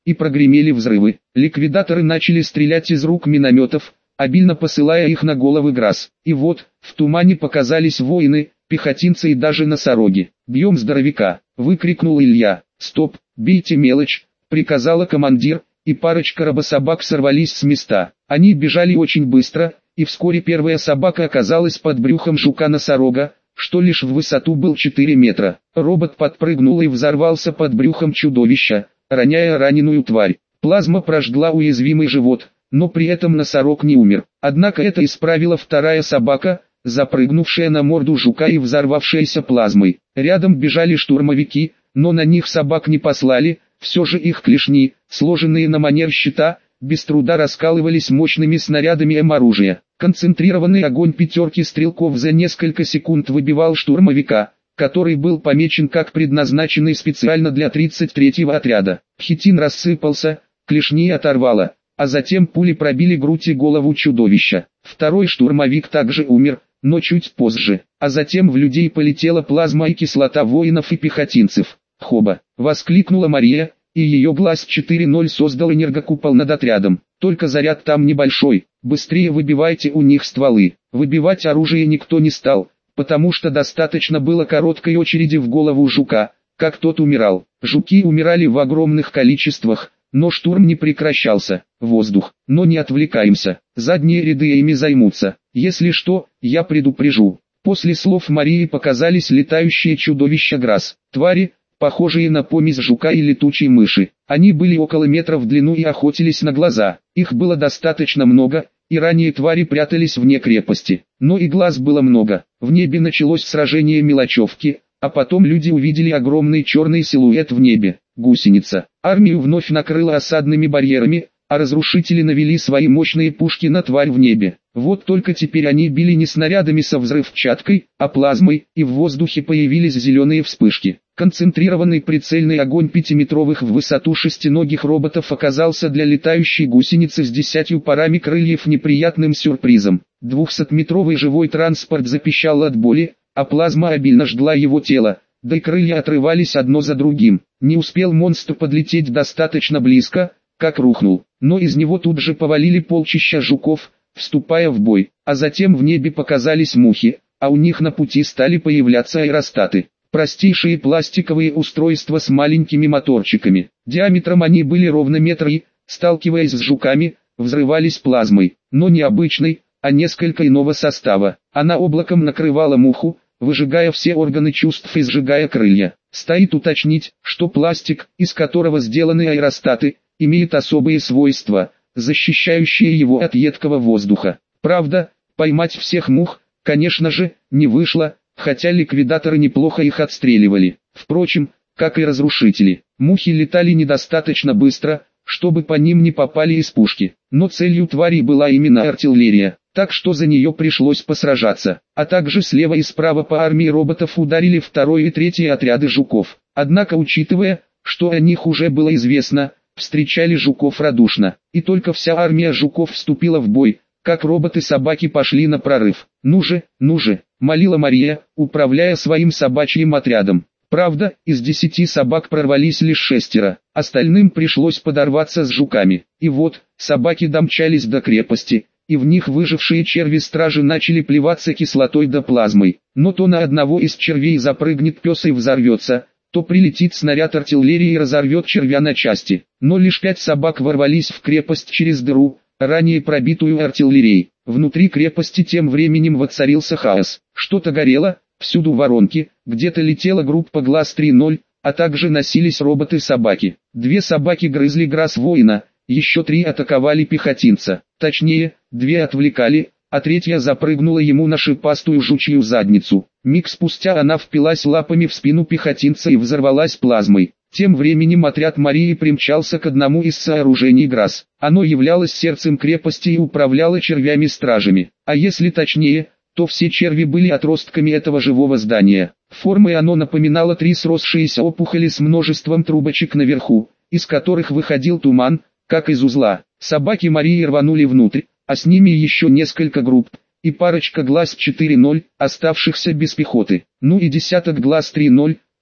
и прогремели взрывы. Ликвидаторы начали стрелять из рук минометов, обильно посылая их на головы ГРАС. И вот, в тумане показались воины, пехотинцы и даже носороги. «Бьем здоровяка!» — выкрикнул Илья. «Стоп, бейте мелочь!» — приказала командир, и парочка рабособак сорвались с места. Они бежали очень быстро, и вскоре первая собака оказалась под брюхом жука-носорога, что лишь в высоту был 4 метра. Робот подпрыгнул и взорвался под брюхом чудовища, роняя раненую тварь. Плазма прожгла уязвимый живот, но при этом носорог не умер. Однако это исправила вторая собака, запрыгнувшая на морду жука и взорвавшаяся плазмой. Рядом бежали штурмовики, но на них собак не послали, все же их клешни, сложенные на манер щита, без труда раскалывались мощными снарядами М-оружия. Концентрированный огонь пятерки стрелков за несколько секунд выбивал штурмовика, который был помечен как предназначенный специально для 33-го отряда. Хитин рассыпался, клешни оторвало, а затем пули пробили грудь и голову чудовища. Второй штурмовик также умер, но чуть позже, а затем в людей полетела плазма и кислота воинов и пехотинцев. «Хоба!» — воскликнула Мария, и ее глаз 4.0 создал энергокупол над отрядом. «Только заряд там небольшой, быстрее выбивайте у них стволы». Выбивать оружие никто не стал, потому что достаточно было короткой очереди в голову жука, как тот умирал. Жуки умирали в огромных количествах, но штурм не прекращался. Воздух, но не отвлекаемся, задние ряды ими займутся. Если что, я предупрежу. После слов Марии показались летающие чудовища ГРАС. Твари, похожие на помесь жука и летучей мыши. Они были около метра в длину и охотились на глаза. Их было достаточно много, и ранее твари прятались вне крепости. Но и глаз было много. В небе началось сражение мелочевки, а потом люди увидели огромный черный силуэт в небе. Гусеница. Армию вновь накрыла осадными барьерами, а разрушители навели свои мощные пушки на тварь в небе. Вот только теперь они били не снарядами со взрывчаткой, а плазмой, и в воздухе появились зеленые вспышки. Концентрированный прицельный огонь 5-метровых в высоту шестиногих роботов оказался для летающей гусеницы с 10 парами крыльев неприятным сюрпризом. 200-метровый живой транспорт запищал от боли, а плазма обильно жгла его тело, да и крылья отрывались одно за другим. Не успел монстр подлететь достаточно близко, как рухнул, но из него тут же повалили полчища жуков, вступая в бой, а затем в небе показались мухи, а у них на пути стали появляться аэростаты. Простейшие пластиковые устройства с маленькими моторчиками. Диаметром они были ровно метр и, сталкиваясь с жуками, взрывались плазмой, но не обычной, а несколько иного состава. Она облаком накрывала муху, выжигая все органы чувств и сжигая крылья. Стоит уточнить, что пластик, из которого сделаны аэростаты, имеет особые свойства, защищающие его от едкого воздуха. Правда, поймать всех мух, конечно же, не вышло, хотя ликвидаторы неплохо их отстреливали. Впрочем, как и разрушители, мухи летали недостаточно быстро, чтобы по ним не попали из пушки. Но целью тварей была именно артиллерия, так что за нее пришлось посражаться. А также слева и справа по армии роботов ударили второй и третий отряды жуков. Однако, учитывая, что о них уже было известно, встречали жуков радушно. И только вся армия жуков вступила в бой, как роботы-собаки пошли на прорыв. «Ну же», — молила Мария, управляя своим собачьим отрядом. Правда, из 10 собак прорвались лишь 6, остальным пришлось подорваться с жуками. И вот, собаки домчались до крепости, и в них выжившие черви-стражи начали плеваться кислотой да плазмой. Но то на одного из червей запрыгнет пес и взорвется, то прилетит снаряд артиллерии и разорвет червя на части. Но лишь 5 собак ворвались в крепость через дыру, ранее пробитую артиллерией. Внутри крепости тем временем воцарился хаос. Что-то горело, всюду воронки, где-то летела группа ГЛАС 3.0, а также носились роботы-собаки. 2 собаки грызли ГРАС воина, еще 3 атаковали пехотинца. Точнее, 2 отвлекали, а 3 запрыгнула ему на шипастую жучью задницу. Миг спустя она впилась лапами в спину пехотинца и взорвалась плазмой. Тем временем отряд Марии примчался к одному из сооружений ГРАС. Оно являлось сердцем крепости и управляло червями-стражами. А если точнее, то все черви были отростками этого живого здания. Формой оно напоминало 3 сросшиеся опухоли с множеством трубочек наверху, из которых выходил туман, как из узла. Собаки Марии рванули внутрь, а с ними еще несколько групп, и парочка ГЛАС 4.0, оставшихся без пехоты. Ну и десяток ГЛАС 3.0,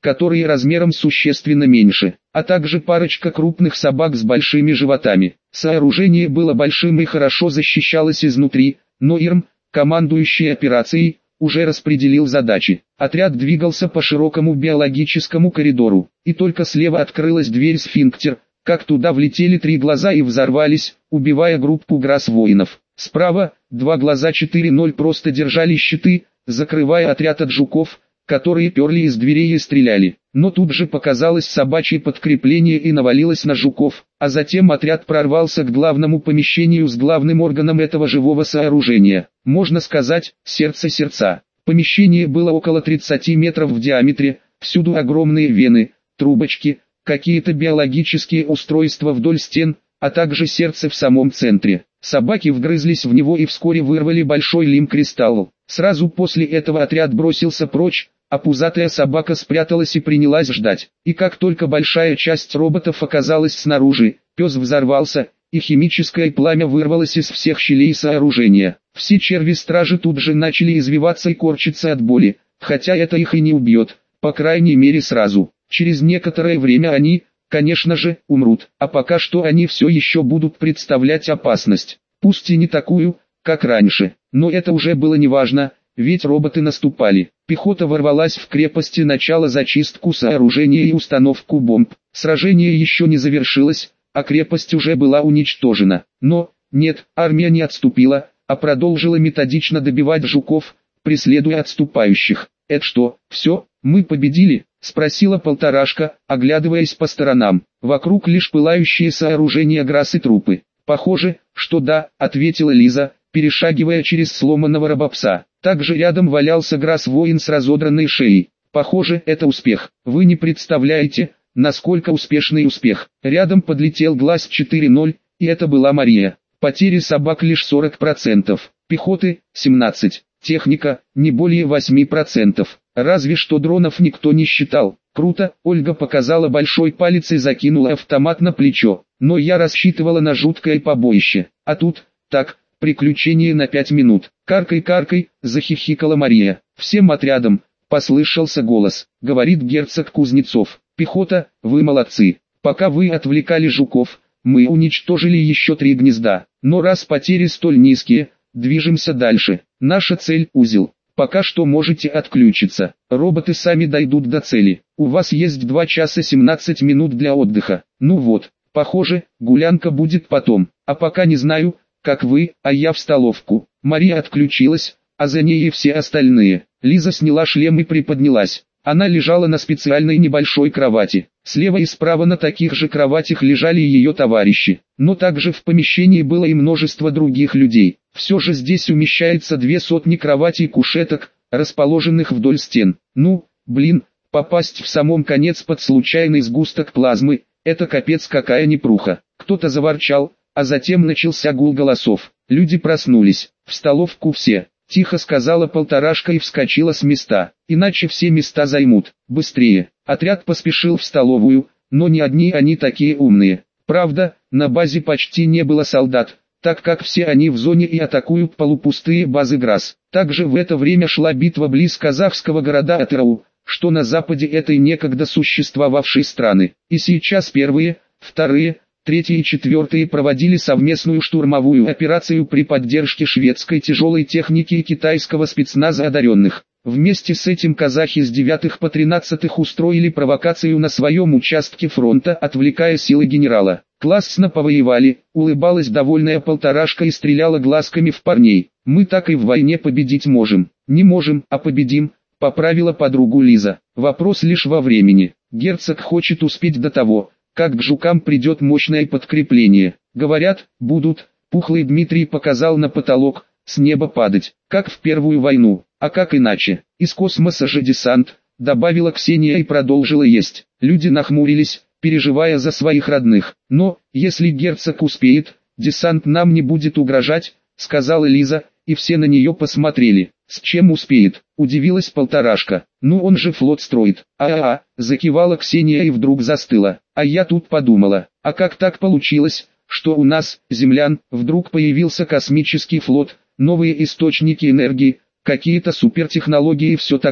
которые размером существенно меньше, а также парочка крупных собак с большими животами. Сооружение было большим и хорошо защищалось изнутри, но Ирм, командующий операцией, уже распределил задачи. Отряд двигался по широкому биологическому коридору, и только слева открылась дверь сфинктер, как туда влетели 3 глаза и взорвались, убивая группу грас-воинов. Справа, 2 глаза 4-0 просто держали щиты, закрывая отряд от жуков, которые перли из дверей и стреляли. Но тут же показалось собачье подкрепление и навалилось на жуков, а затем отряд прорвался к главному помещению с главным органом этого живого сооружения. Можно сказать, сердце сердца. Помещение было около 30 метров в диаметре, всюду огромные вены, трубочки, какие-то биологические устройства вдоль стен, а также сердце в самом центре. Собаки вгрызлись в него и вскоре вырвали большой лим-кристалл. Сразу после этого отряд бросился прочь, а пузатая собака спряталась и принялась ждать. И как только большая часть роботов оказалась снаружи, пес взорвался, и химическое пламя вырвалось из всех щелей сооружения. Все черви-стражи тут же начали извиваться и корчиться от боли, хотя это их и не убьет, по крайней мере сразу. Через некоторое время они, конечно же, умрут, а пока что они все еще будут представлять опасность. Пусть и не такую, как раньше, но это уже было неважно, ведь роботы наступали. Пехота ворвалась в крепость и начала зачистку сооружения и установку бомб. Сражение еще не завершилось, а крепость уже была уничтожена. Но, нет, армия не отступила, а продолжила методично добивать жуков, преследуя отступающих. «Это что, все, мы победили?» — спросила Полторашка, оглядываясь по сторонам. Вокруг лишь пылающие сооружения грас и трупы. «Похоже, что да», — ответила Лиза, перешагивая через сломанного робопса. Также рядом валялся грас-воин с разодранной шеей. «Похоже, это успех. Вы не представляете, насколько успешный успех». Рядом подлетел глаз 4-0, и это была Мария. Потери собак лишь 40%, пехоты – 17%, техника – не более 8%. Разве что дронов никто не считал. Круто, Ольга показала большой палец и закинула автомат на плечо. Но я рассчитывала на жуткое побоище. А тут, так, приключение на 5 минут. «Каркай-каркай», — захихикала Мария. «Всем отрядом», — послышался голос. Говорит герцог Кузнецов. «Пехота, вы молодцы. Пока вы отвлекали жуков, мы уничтожили еще 3 гнезда. Но раз потери столь низкие, движемся дальше. Наша цель — узел. Пока что можете отключиться. Роботы сами дойдут до цели. У вас есть 2 часа 17 минут для отдыха. Ну вот, похоже, гулянка будет потом. А пока не знаю, как вы, а я в столовку». Мария отключилась, а за ней и все остальные. Лиза сняла шлем и приподнялась. Она лежала на специальной небольшой кровати. Слева и справа на таких же кроватях лежали ее товарищи. Но также в помещении было и множество других людей. Все же здесь умещается 200 кроватей и кушеток, расположенных вдоль стен. Ну, блин, попасть в самом конец под случайный сгусток плазмы – это капец какая непруха. Кто-то заворчал, а затем начался гул голосов. Люди проснулись. «В столовку все», — тихо сказала Полторашка и вскочила с места. «Иначе все места займут. Быстрее». Отряд поспешил в столовую, но не одни они такие умные. Правда, на базе почти не было солдат, так как все они в зоне и атакуют полупустые базы ГРАС. Также в это время шла битва близ казахского города Атырау, что на западе этой некогда существовавшей страны. И сейчас первые, вторые, третьи и четвертые проводили совместную штурмовую операцию при поддержке шведской тяжелой техники и китайского спецназа одаренных. Вместе с этим казахи с 9 по 13 устроили провокацию на своем участке фронта, отвлекая силы генерала. «Классно повоевали», — улыбалась довольная Полторашка и стреляла глазками в парней. «Мы так и в войне победить можем». «Не можем, а победим», — поправила подругу Лиза. «Вопрос лишь во времени. Герцог хочет успеть до того, как к жукам придет мощное подкрепление. Говорят, будут». Пухлый Дмитрий показал на потолок, «с неба падать, как в Первую войну, а как иначе, из космоса же десант», добавила Ксения и продолжила есть. Люди нахмурились, переживая за своих родных. «Но, если герцог успеет, десант нам не будет угрожать», сказала Лиза, и все на нее посмотрели. «С чем успеет?» – удивилась Полторашка. «Ну он же флот строит». Закивала Ксения и вдруг застыла. «А я тут подумала, а как так получилось, что у нас, землян, вдруг появился космический флот, новые источники энергии, какие-то супертехнологии и все такое.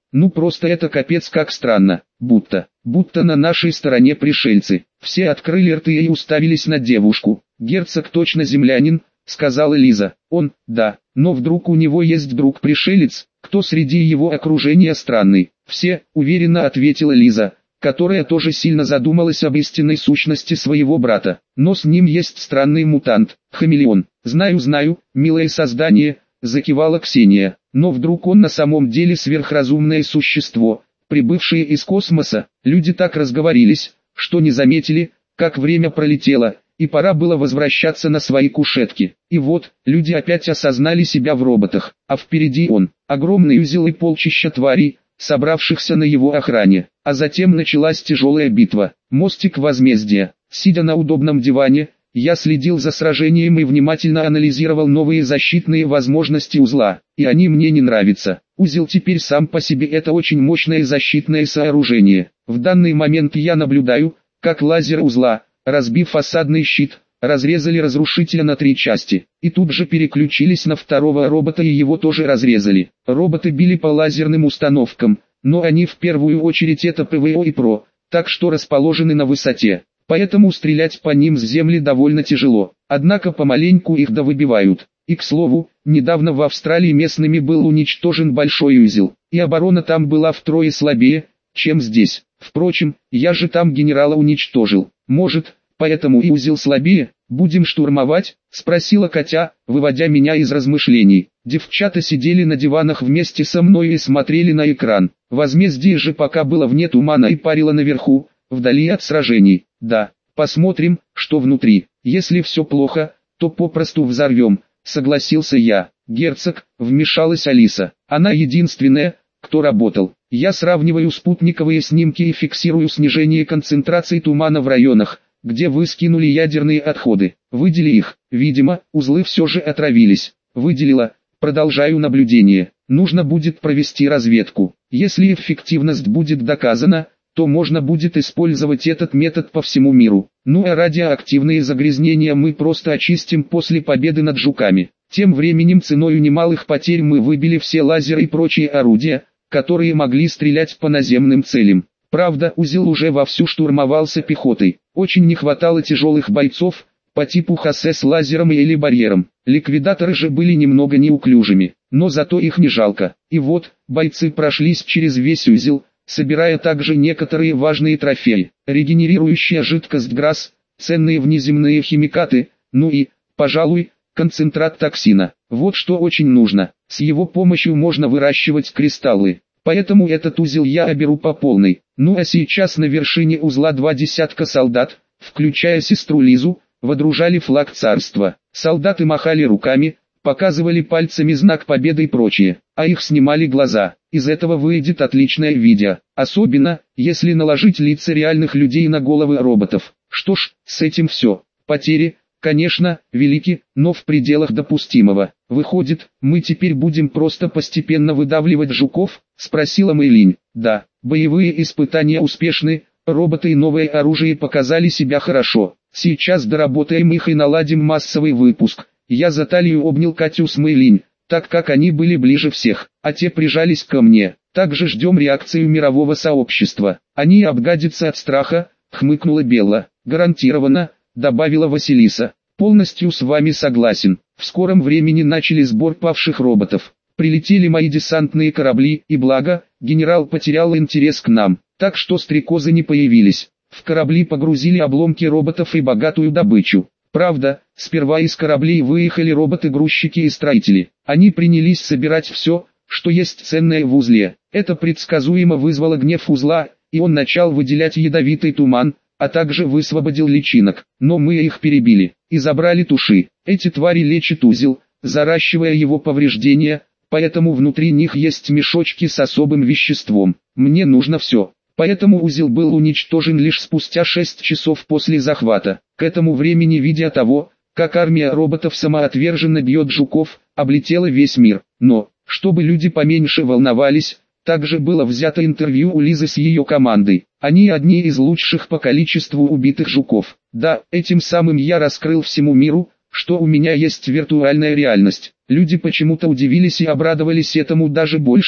Ну просто это капец как странно, будто на нашей стороне пришельцы. Все открыли рты и уставились на девушку. Герцог точно землянин, сказала Лиза. Он, да, но вдруг у него есть друг-пришелец, кто среди его окружения странный. Все, уверенно ответила Лиза, которая тоже сильно задумалась об истинной сущности своего брата. Но с ним есть странный мутант, хамелеон. Знаю, милое создание, закивала Ксения. Но вдруг он на самом деле сверхразумное существо, прибывшее из космоса. Люди так разговорились, что не заметили, как время пролетело, и пора было возвращаться на свои кушетки. И вот, люди опять осознали себя в роботах, а впереди он, огромный узел и полчища тварей, собравшихся на его охране. А затем началась тяжелая битва. Мостик возмездия. Сидя на удобном диване, я следил за сражением и внимательно анализировал новые защитные возможности узла. И они мне не нравятся. Узел теперь сам по себе это очень мощное защитное сооружение. В данный момент я наблюдаю, как лазер узла, разбив фасадный щит, разрезали разрушителя на 3 части. И тут же переключились на второго робота и его тоже разрезали. Роботы били по лазерным установкам, но они в первую очередь это ПВО и ПРО, так что расположены на высоте. Поэтому стрелять по ним с земли довольно тяжело. Однако помаленьку их довыбивают. И к слову, недавно в Австралии местными был уничтожен большой узел, и оборона там была втрое слабее, чем здесь. Впрочем, я же там генерала уничтожил. Может, поэтому и узел слабее? Будем штурмовать? Спросила Катя, выводя меня из размышлений. Девчата сидели на диванах вместе со мной и смотрели на экран. Возмездие же пока было вне тумана и парило наверху, вдали от сражений. Да, посмотрим, что внутри. Если все плохо, то попросту взорвем, согласился я. Герцог, вмешалась Алиса. Она единственная, кто работал. Я сравниваю спутниковые снимки и фиксирую снижение концентрации тумана в районах, где вы скинули ядерные отходы. Выдели их. Видимо, узлы все же отравились. Выделила. Продолжаю наблюдение. Нужно будет провести разведку. Если эффективность будет доказана, то можно будет использовать этот метод по всему миру. Ну а радиоактивные загрязнения мы просто очистим после победы над жуками. Тем временем ценою немалых потерь мы выбили все лазеры и прочие орудия, которые могли стрелять по наземным целям. Правда, узел уже вовсю штурмовался пехотой. Очень не хватало тяжелых бойцов, по типу Хосе с лазером или барьером. Ликвидаторы же были немного неуклюжими, но зато их не жалко. И вот, бойцы прошлись через весь узел, собирая также некоторые важные трофеи. Регенерирующая жидкость ГРАС, ценные внеземные химикаты, ну и, пожалуй, концентрат токсина. Вот что очень нужно. С его помощью можно выращивать кристаллы. Поэтому этот узел я оберу по полной. Ну а сейчас на вершине узла 2 десятка солдат, включая сестру Лизу, водружали флаг царства. Солдаты махали руками, показывали пальцами знак победы и прочее, а их снимали глаза. Из этого выйдет отличное видео, особенно, если наложить лица реальных людей на головы роботов. Что ж, с этим все. Потери, конечно, велики, но в пределах допустимого. Выходит, мы теперь будем просто постепенно выдавливать жуков? Спросила Мэйлинь. Да, боевые испытания успешны, роботы и новое оружие показали себя хорошо. Сейчас доработаем их и наладим массовый выпуск. Я за талию обнял Катю с Мэйлинь, так как они были ближе всех, а те прижались ко мне. Также ждем реакцию мирового сообщества. Они обгадятся от страха, хмыкнула Белла. Гарантированно, добавила Василиса. Полностью с вами согласен. В скором времени начали сбор павших роботов. Прилетели мои десантные корабли, и благо, генерал потерял интерес к нам, так что стрекозы не появились. В корабли погрузили обломки роботов и богатую добычу. Правда, сперва из кораблей выехали роботы-грузчики и строители. Они принялись собирать все, что есть ценное в узле. Это предсказуемо вызвало гнев узла, и он начал выделять ядовитый туман, а также высвободил личинок. Но мы их перебили и забрали туши. Эти твари лечат узел, заращивая его повреждения, поэтому внутри них есть мешочки с особым веществом. Мне нужно все. Поэтому узел был уничтожен лишь спустя 6 часов после захвата. К этому времени, видя того, как армия роботов самоотверженно бьет жуков, облетела весь мир. Но, чтобы люди поменьше волновались, также было взято интервью у Лизы с ее командой. Они одни из лучших по количеству убитых жуков. Да, этим самым я раскрыл всему миру, что у меня есть виртуальная реальность. Люди почему-то удивились и обрадовались этому даже больше,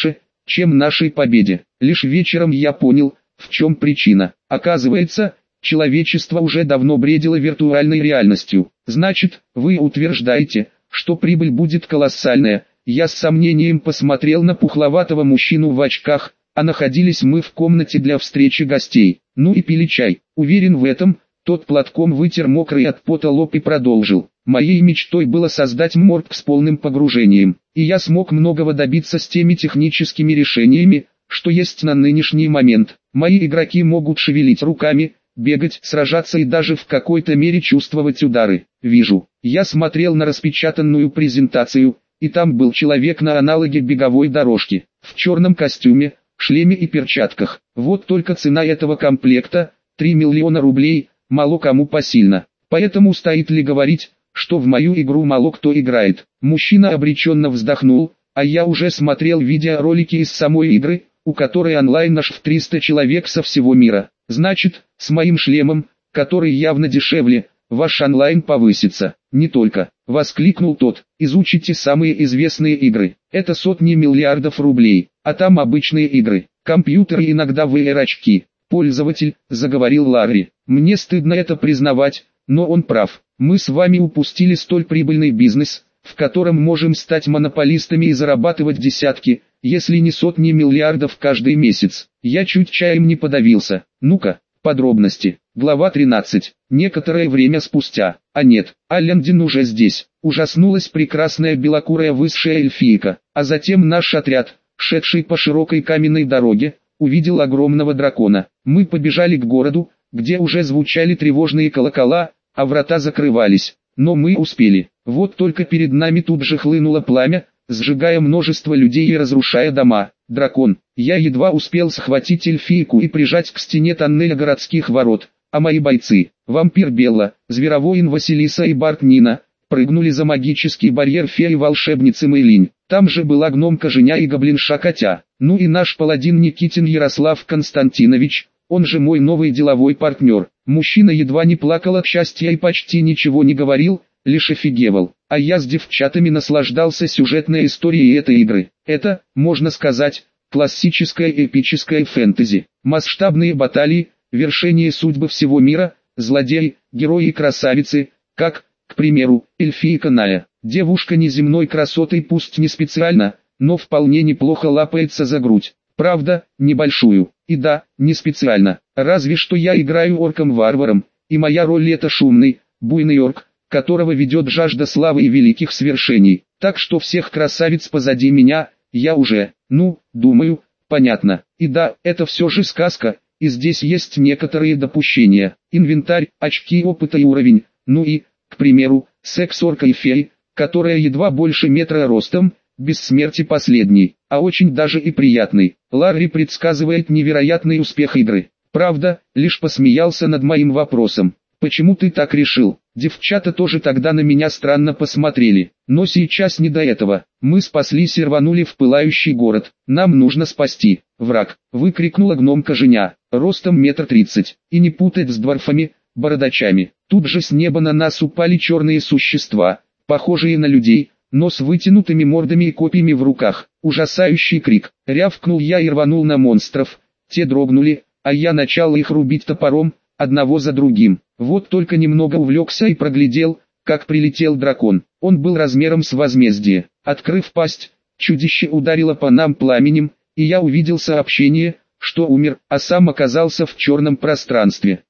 чем нашей победе. Лишь вечером я понял, в чем причина. Оказывается, человечество уже давно бредило виртуальной реальностью. Значит, вы утверждаете, что прибыль будет колоссальная. Я с сомнением посмотрел на пухловатого мужчину в очках, а находились мы в комнате для встречи гостей. Ну и пили чай. Уверен в этом, тот платком вытер мокрый от пота лоб и продолжил. Моей мечтой было создать морг с полным погружением, и я смог многого добиться с теми техническими решениями, что есть на нынешний момент. Мои игроки могут шевелить руками, бегать, сражаться и даже в какой-то мере чувствовать удары. Вижу. Я смотрел на распечатанную презентацию, и там был человек на аналоге беговой дорожки, в черном костюме, шлеме и перчатках. Вот только цена этого комплекта – 3 миллиона рублей, мало кому посильно. Поэтому стоит ли говорить, что в мою игру мало кто играет. Мужчина обреченно вздохнул, а я уже смотрел видеоролики из самой игры, у которой онлайн аж в 300 человек со всего мира. Значит, с моим шлемом, который явно дешевле, ваш онлайн повысится. Не только, воскликнул тот, изучите самые известные игры. Это сотни миллиардов рублей, а там обычные игры, компьютеры, иногда VR-очки. Пользователь, заговорил Ларри, мне стыдно это признавать, но он прав. Мы с вами упустили столь прибыльный бизнес, в котором можем стать монополистами и зарабатывать десятки, если не сотни миллиардов каждый месяц. Я чуть чаем не подавился. Ну-ка, подробности. Глава 13. Некоторое время спустя. А нет, Аллендин уже здесь. Ужаснулась прекрасная белокурая высшая эльфийка. А затем наш отряд, шедший по широкой каменной дороге, увидел огромного дракона. Мы побежали к городу, где уже звучали тревожные колокола, а врата закрывались. Но мы успели. Вот только перед нами тут же хлынуло пламя, сжигая множество людей и разрушая дома. Дракон. Я едва успел схватить эльфийку и прижать к стене тоннеля городских ворот, а мои бойцы, вампир Белла, зверовоин Василиса и Барт Нина, прыгнули за магический барьер феи-волшебницы Мэйлинь. Там же была гномка Женя и гоблинша Котя. Ну и наш паладин Никитин Ярослав Константинович, он же мой новый деловой партнер. Мужчина едва не плакал от счастья и почти ничего не говорил, лишь офигевал. А я с девчатами наслаждался сюжетной историей этой игры. Это, можно сказать, классическая эпическая фэнтези. Масштабные баталии, вершение судьбы всего мира, злодеи, герои и красавицы, как, к примеру, эльфийка Ная. Девушка неземной красотой, пусть не специально, но вполне неплохо лапается за грудь. Правда, небольшую. И да, не специально. Разве что я играю орком-варваром, и моя роль это шумный, буйный орк, которого ведет жажда славы и великих свершений. Так что всех красавиц позади меня, я уже, думаю, понятно. И да, это все же сказка, и здесь есть некоторые допущения. Инвентарь, очки опыта и уровень, ну и, к примеру, секс-орка и феи, которая едва больше метра ростом, без смерти последней, а очень даже и приятный. Ларри предсказывает невероятный успех игры. Правда, лишь посмеялся над моим вопросом. Почему ты так решил? Девчата тоже тогда на меня странно посмотрели. Но сейчас не до этого. Мы спаслись и рванули в пылающий город. Нам нужно спасти враг. Выкрикнула гномка Женя, ростом 1,30 м. И не путать с дворфами, бородачами. Тут же с неба на нас упали черные существа, похожие на людей, но с вытянутыми мордами и копьями в руках. Ужасающий крик. Рявкнул я и рванул на монстров. Те дрогнули, а я начал их рубить топором, одного за другим. Вот только немного увлекся и проглядел, как прилетел дракон. Он был размером с возмездие. Открыв пасть, чудище ударило по нам пламенем, и я увидел сообщение, что умер, а сам оказался в черном пространстве.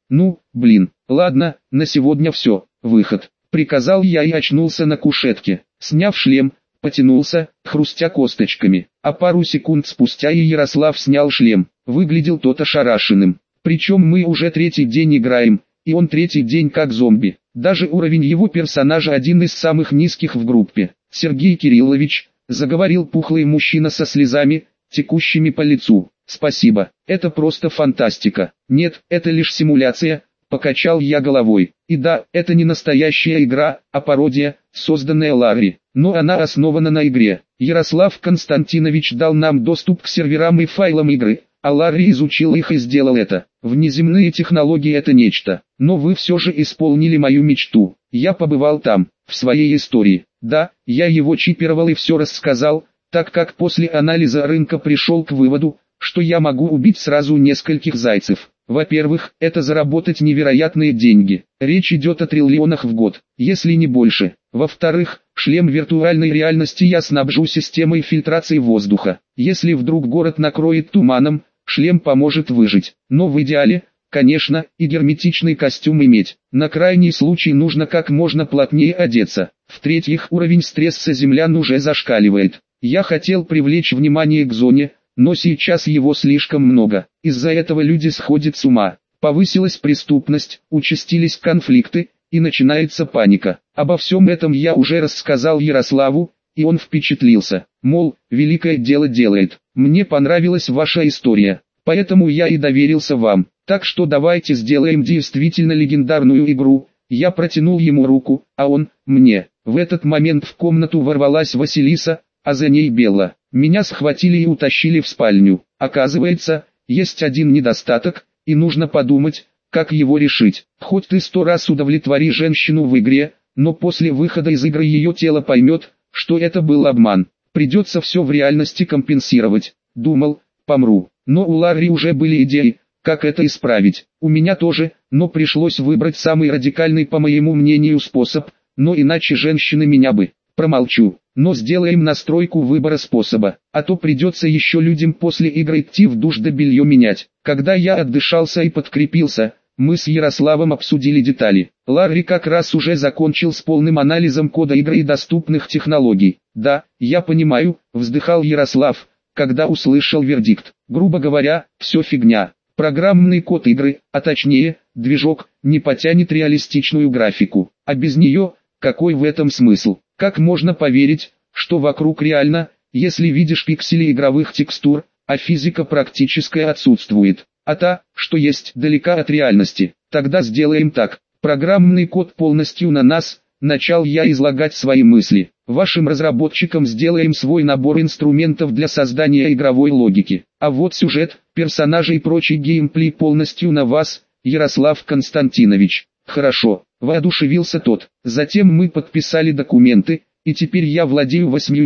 Ладно, на сегодня все, выход. Приказал я и очнулся на кушетке. Сняв шлем, потянулся, хрустя косточками. А пару секунд спустя и Ярослав снял шлем. Выглядел тот ошарашенным. Причем мы уже третий день играем, и он третий день как зомби. Даже уровень его персонажа один из самых низких в группе. Сергей Кириллович, заговорил пухлый мужчина со слезами, текущими по лицу. Спасибо, это просто фантастика. Нет, это лишь симуляция, покачал я головой. И да, это не настоящая игра, а пародия, созданная Ларри. Но она основана на игре. Ярослав Константинович дал нам доступ к серверам и файлам игры, а Ларри изучил их и сделал это. Внеземные технологии это нечто. Но вы все же исполнили мою мечту. Я побывал там, в своей истории. Да, я его чипировал и все рассказал, так как после анализа рынка пришел к выводу, что я могу убить сразу нескольких зайцев. Во-первых, это заработать невероятные деньги. Речь идет о триллионах в год, если не больше. Во-вторых, шлем виртуальной реальности я снабжу системой фильтрации воздуха. Если вдруг город накроет туманом, шлем поможет выжить. Но в идеале, конечно, и герметичный костюм иметь. На крайний случай нужно как можно плотнее одеться. В-третьих, уровень стресса землян уже зашкаливает. Я хотел привлечь внимание к зоне, но сейчас его слишком много. Из-за этого люди сходят с ума. Повысилась преступность, участились конфликты, и начинается паника. Обо всем этом я уже рассказал Ярославу, и он впечатлился. Мол, великое дело делает. Мне понравилась ваша история, поэтому я и доверился вам. Так что давайте сделаем действительно легендарную игру. Я протянул ему руку, а он мне. В этот момент в комнату ворвалась Василиса, а за ней Белла. Меня схватили и утащили в спальню. Оказывается, есть один недостаток, и нужно подумать, как его решить. Хоть ты 100 раз удовлетвори женщину в игре, но после выхода из игры ее тело поймет, что это был обман. Придется все в реальности компенсировать. Думал, помру. Но у Ларри уже были идеи, как это исправить. У меня тоже, но пришлось выбрать самый радикальный по моему мнению способ, но иначе женщины меня бы. Промолчу, но сделаем настройку выбора способа, а то придется еще людям после игры идти в душ да белье менять. Когда я отдышался и подкрепился, мы с Ярославом обсудили детали. Ларри как раз уже закончил с полным анализом кода игры и доступных технологий. Да, я понимаю, вздыхал Ярослав, когда услышал вердикт. Грубо говоря, все фигня. Программный код игры, а точнее, движок, не потянет реалистичную графику, а без нее, какой в этом смысл? Как можно поверить, что вокруг реально, если видишь пиксели игровых текстур, а физика практическая отсутствует, а та, что есть, далека от реальности? Тогда сделаем так, программный код полностью на нас, начал я излагать свои мысли. Вашим разработчикам сделаем свой набор инструментов для создания игровой логики. А вот сюжет, персонажи и прочий геймплей полностью на вас, Ярослав Константинович. Хорошо, воодушевился тот. Затем мы подписали документы, и теперь я владею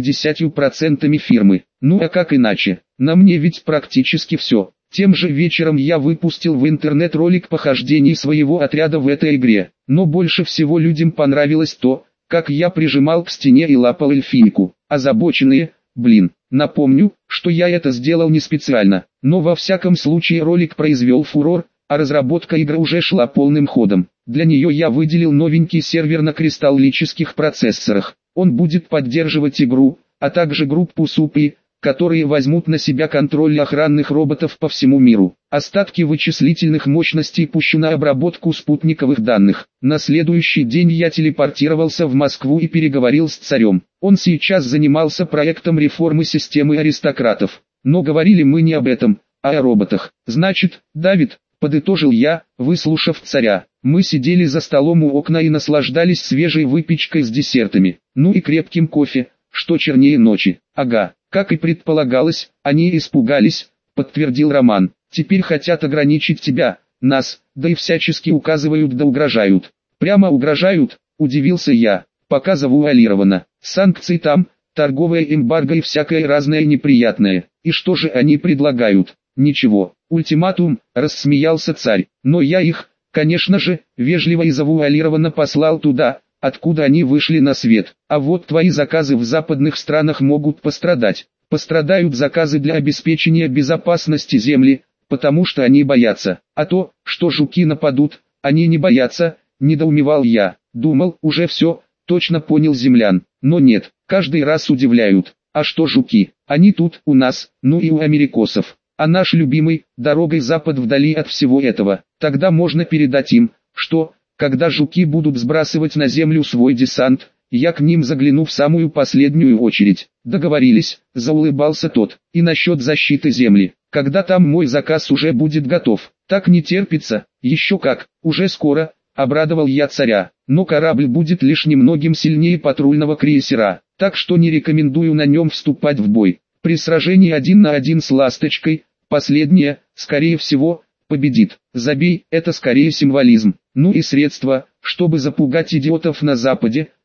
80% фирмы. Ну а как иначе? На мне ведь практически все. Тем же вечером я выпустил в интернет ролик похождений своего отряда в этой игре. Но больше всего людям понравилось то, как я прижимал к стене и лапал эльфийку. Озабоченные, напомню, что я это сделал не специально. Но во всяком случае ролик произвел фурор, а разработка игры уже шла полным ходом. Для нее я выделил новенький сервер на кристаллических процессорах. Он будет поддерживать игру, а также группу СУПИ, которые возьмут на себя контроль охранных роботов по всему миру. Остатки вычислительных мощностей пущу на обработку спутниковых данных. На следующий день я телепортировался в Москву и переговорил с царем. Он сейчас занимался проектом реформы системы аристократов. Но говорили мы не об этом, а о роботах. Значит, Давид, подытожил я, выслушав царя. Мы сидели за столом у окна и наслаждались свежей выпечкой с десертами. Ну и крепким кофе, что чернее ночи. Ага. Как и предполагалось, они испугались, подтвердил Роман. Теперь хотят ограничить тебя, нас, да и всячески указывают да угрожают. Прямо угрожают, удивился я. Пока завуалировано. Санкции там, торговая эмбарго и всякое разное неприятное. И что же они предлагают? Ничего. Ультиматум, рассмеялся царь. Но я их, конечно же, вежливо и завуалированно послал туда, откуда они вышли на свет. А вот твои заказы в западных странах могут пострадать. Пострадают заказы для обеспечения безопасности земли, потому что они боятся. А то, что жуки нападут, они не боятся, недоумевал я. Думал, уже все, точно понял землян. Но нет, каждый раз удивляют. А что жуки? Они тут, у нас, ну и у америкосов. А наш любимый, дорогой запад вдали от всего этого. Тогда можно передать им, что... Когда жуки будут сбрасывать на землю свой десант, я к ним загляну в самую последнюю очередь. Договорились, заулыбался тот. И насчет защиты земли. Когда там мой заказ уже будет готов. Так не терпится, еще как, уже скоро, обрадовал я царя. Но корабль будет лишь немногим сильнее патрульного крейсера, так что не рекомендую на нем вступать в бой. При сражении 1 на 1 с ласточкой, последняя, скорее всего, победит. Забей, это скорее символизм. Ну и средства, чтобы запугать идиотов на Западе,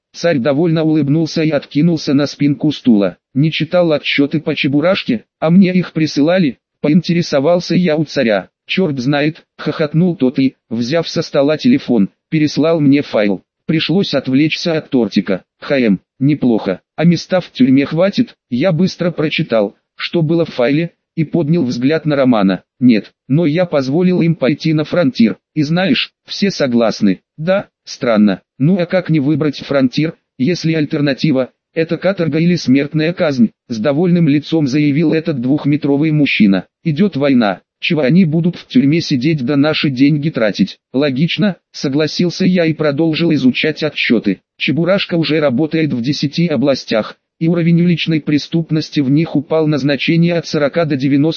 Царь довольно улыбнулся и откинулся на спинку стула. Не читал отчеты по Чебурашке, а мне их присылали, поинтересовался я у царя. Черт знает, хохотнул тот и, взяв со стола телефон, переслал мне файл. Пришлось отвлечься от тортика. Неплохо. А места в тюрьме хватит? Я быстро прочитал, что было в файле, и поднял взгляд на Романа. Нет, но я позволил им пойти на фронтир. И знаешь, все согласны. Да, странно. Ну а как не выбрать фронтир, если альтернатива – это каторга или смертная казнь? С довольным лицом заявил этот двухметровый мужчина. Идет война. Чего они будут в тюрьме сидеть да наши деньги тратить? Логично, согласился я и продолжил изучать отчеты. Чебурашка уже работает в 10 областях, и уровень уличной преступности в них упал на значение от 40 до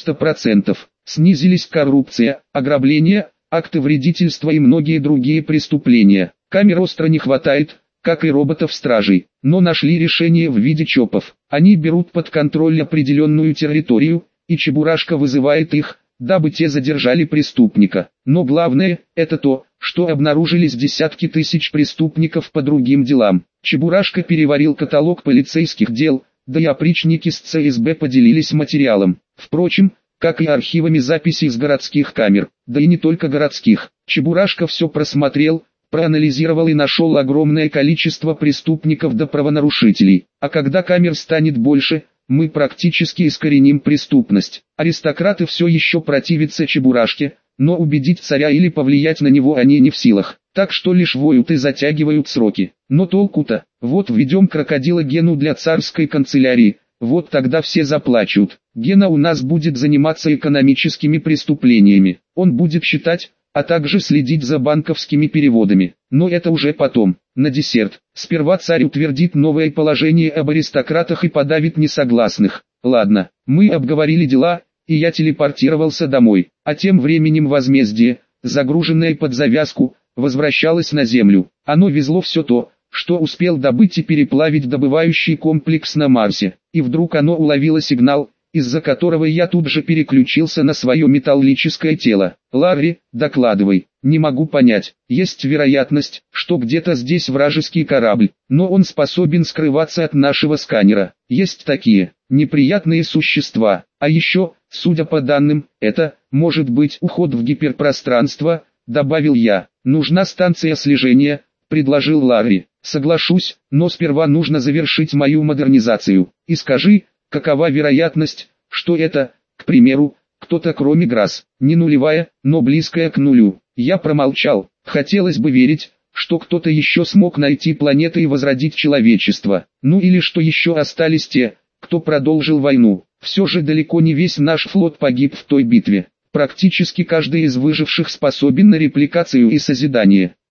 90%. Снизились коррупция, ограбление, акты вредительства и многие другие преступления. Камер остро не хватает, как и роботов-стражей, но нашли решение в виде ЧОПов. Они берут под контроль определенную территорию, и Чебурашка вызывает их, дабы те задержали преступника. Но главное, это то, что обнаружились десятки тысяч преступников по другим делам. Чебурашка переварил каталог полицейских дел, да и опричники с ЦСБ поделились материалом. Впрочем, как и архивами записей с городских камер, да и не только городских. Чебурашка все просмотрел, проанализировал и нашел огромное количество преступников да правонарушителей. А когда камер станет больше, мы практически искореним преступность. Аристократы все еще противятся Чебурашке, но убедить царя или повлиять на него они не в силах. Так что лишь воют и затягивают сроки. Но толку-то, вот введем крокодила Гену для царской канцелярии, вот тогда все заплачут. Гена у нас будет заниматься экономическими преступлениями. Он будет считать, а также следить за банковскими переводами. Но это уже потом, на десерт. Сперва царь утвердит новое положение об аристократах и подавит несогласных. Ладно, мы обговорили дела, и я телепортировался домой. А тем временем возмездие, загруженное под завязку, возвращалось на землю. Оно везло все то, что успел добыть и переплавить добывающий комплекс на Марсе. И вдруг оно уловило сигнал, из-за которого я тут же переключился на свое металлическое тело. «Ларри, докладывай, не могу понять, есть вероятность, что где-то здесь вражеский корабль, но он способен скрываться от нашего сканера. Есть такие неприятные существа, а еще, судя по данным, это, может быть, уход в гиперпространство», добавил я. «Нужна станция слежения», предложил Ларри. «Соглашусь, но сперва нужно завершить мою модернизацию. И скажи, какова вероятность, что это, к примеру, кто-то кроме Грасс, не нулевая, но близкая к нулю?» Я промолчал. Хотелось бы верить, что кто-то еще смог найти планеты и возродить человечество. Ну или что еще остались те, кто продолжил войну. Все же далеко не весь наш флот погиб в той битве. Практически каждый из выживших способен на репликацию и созидание.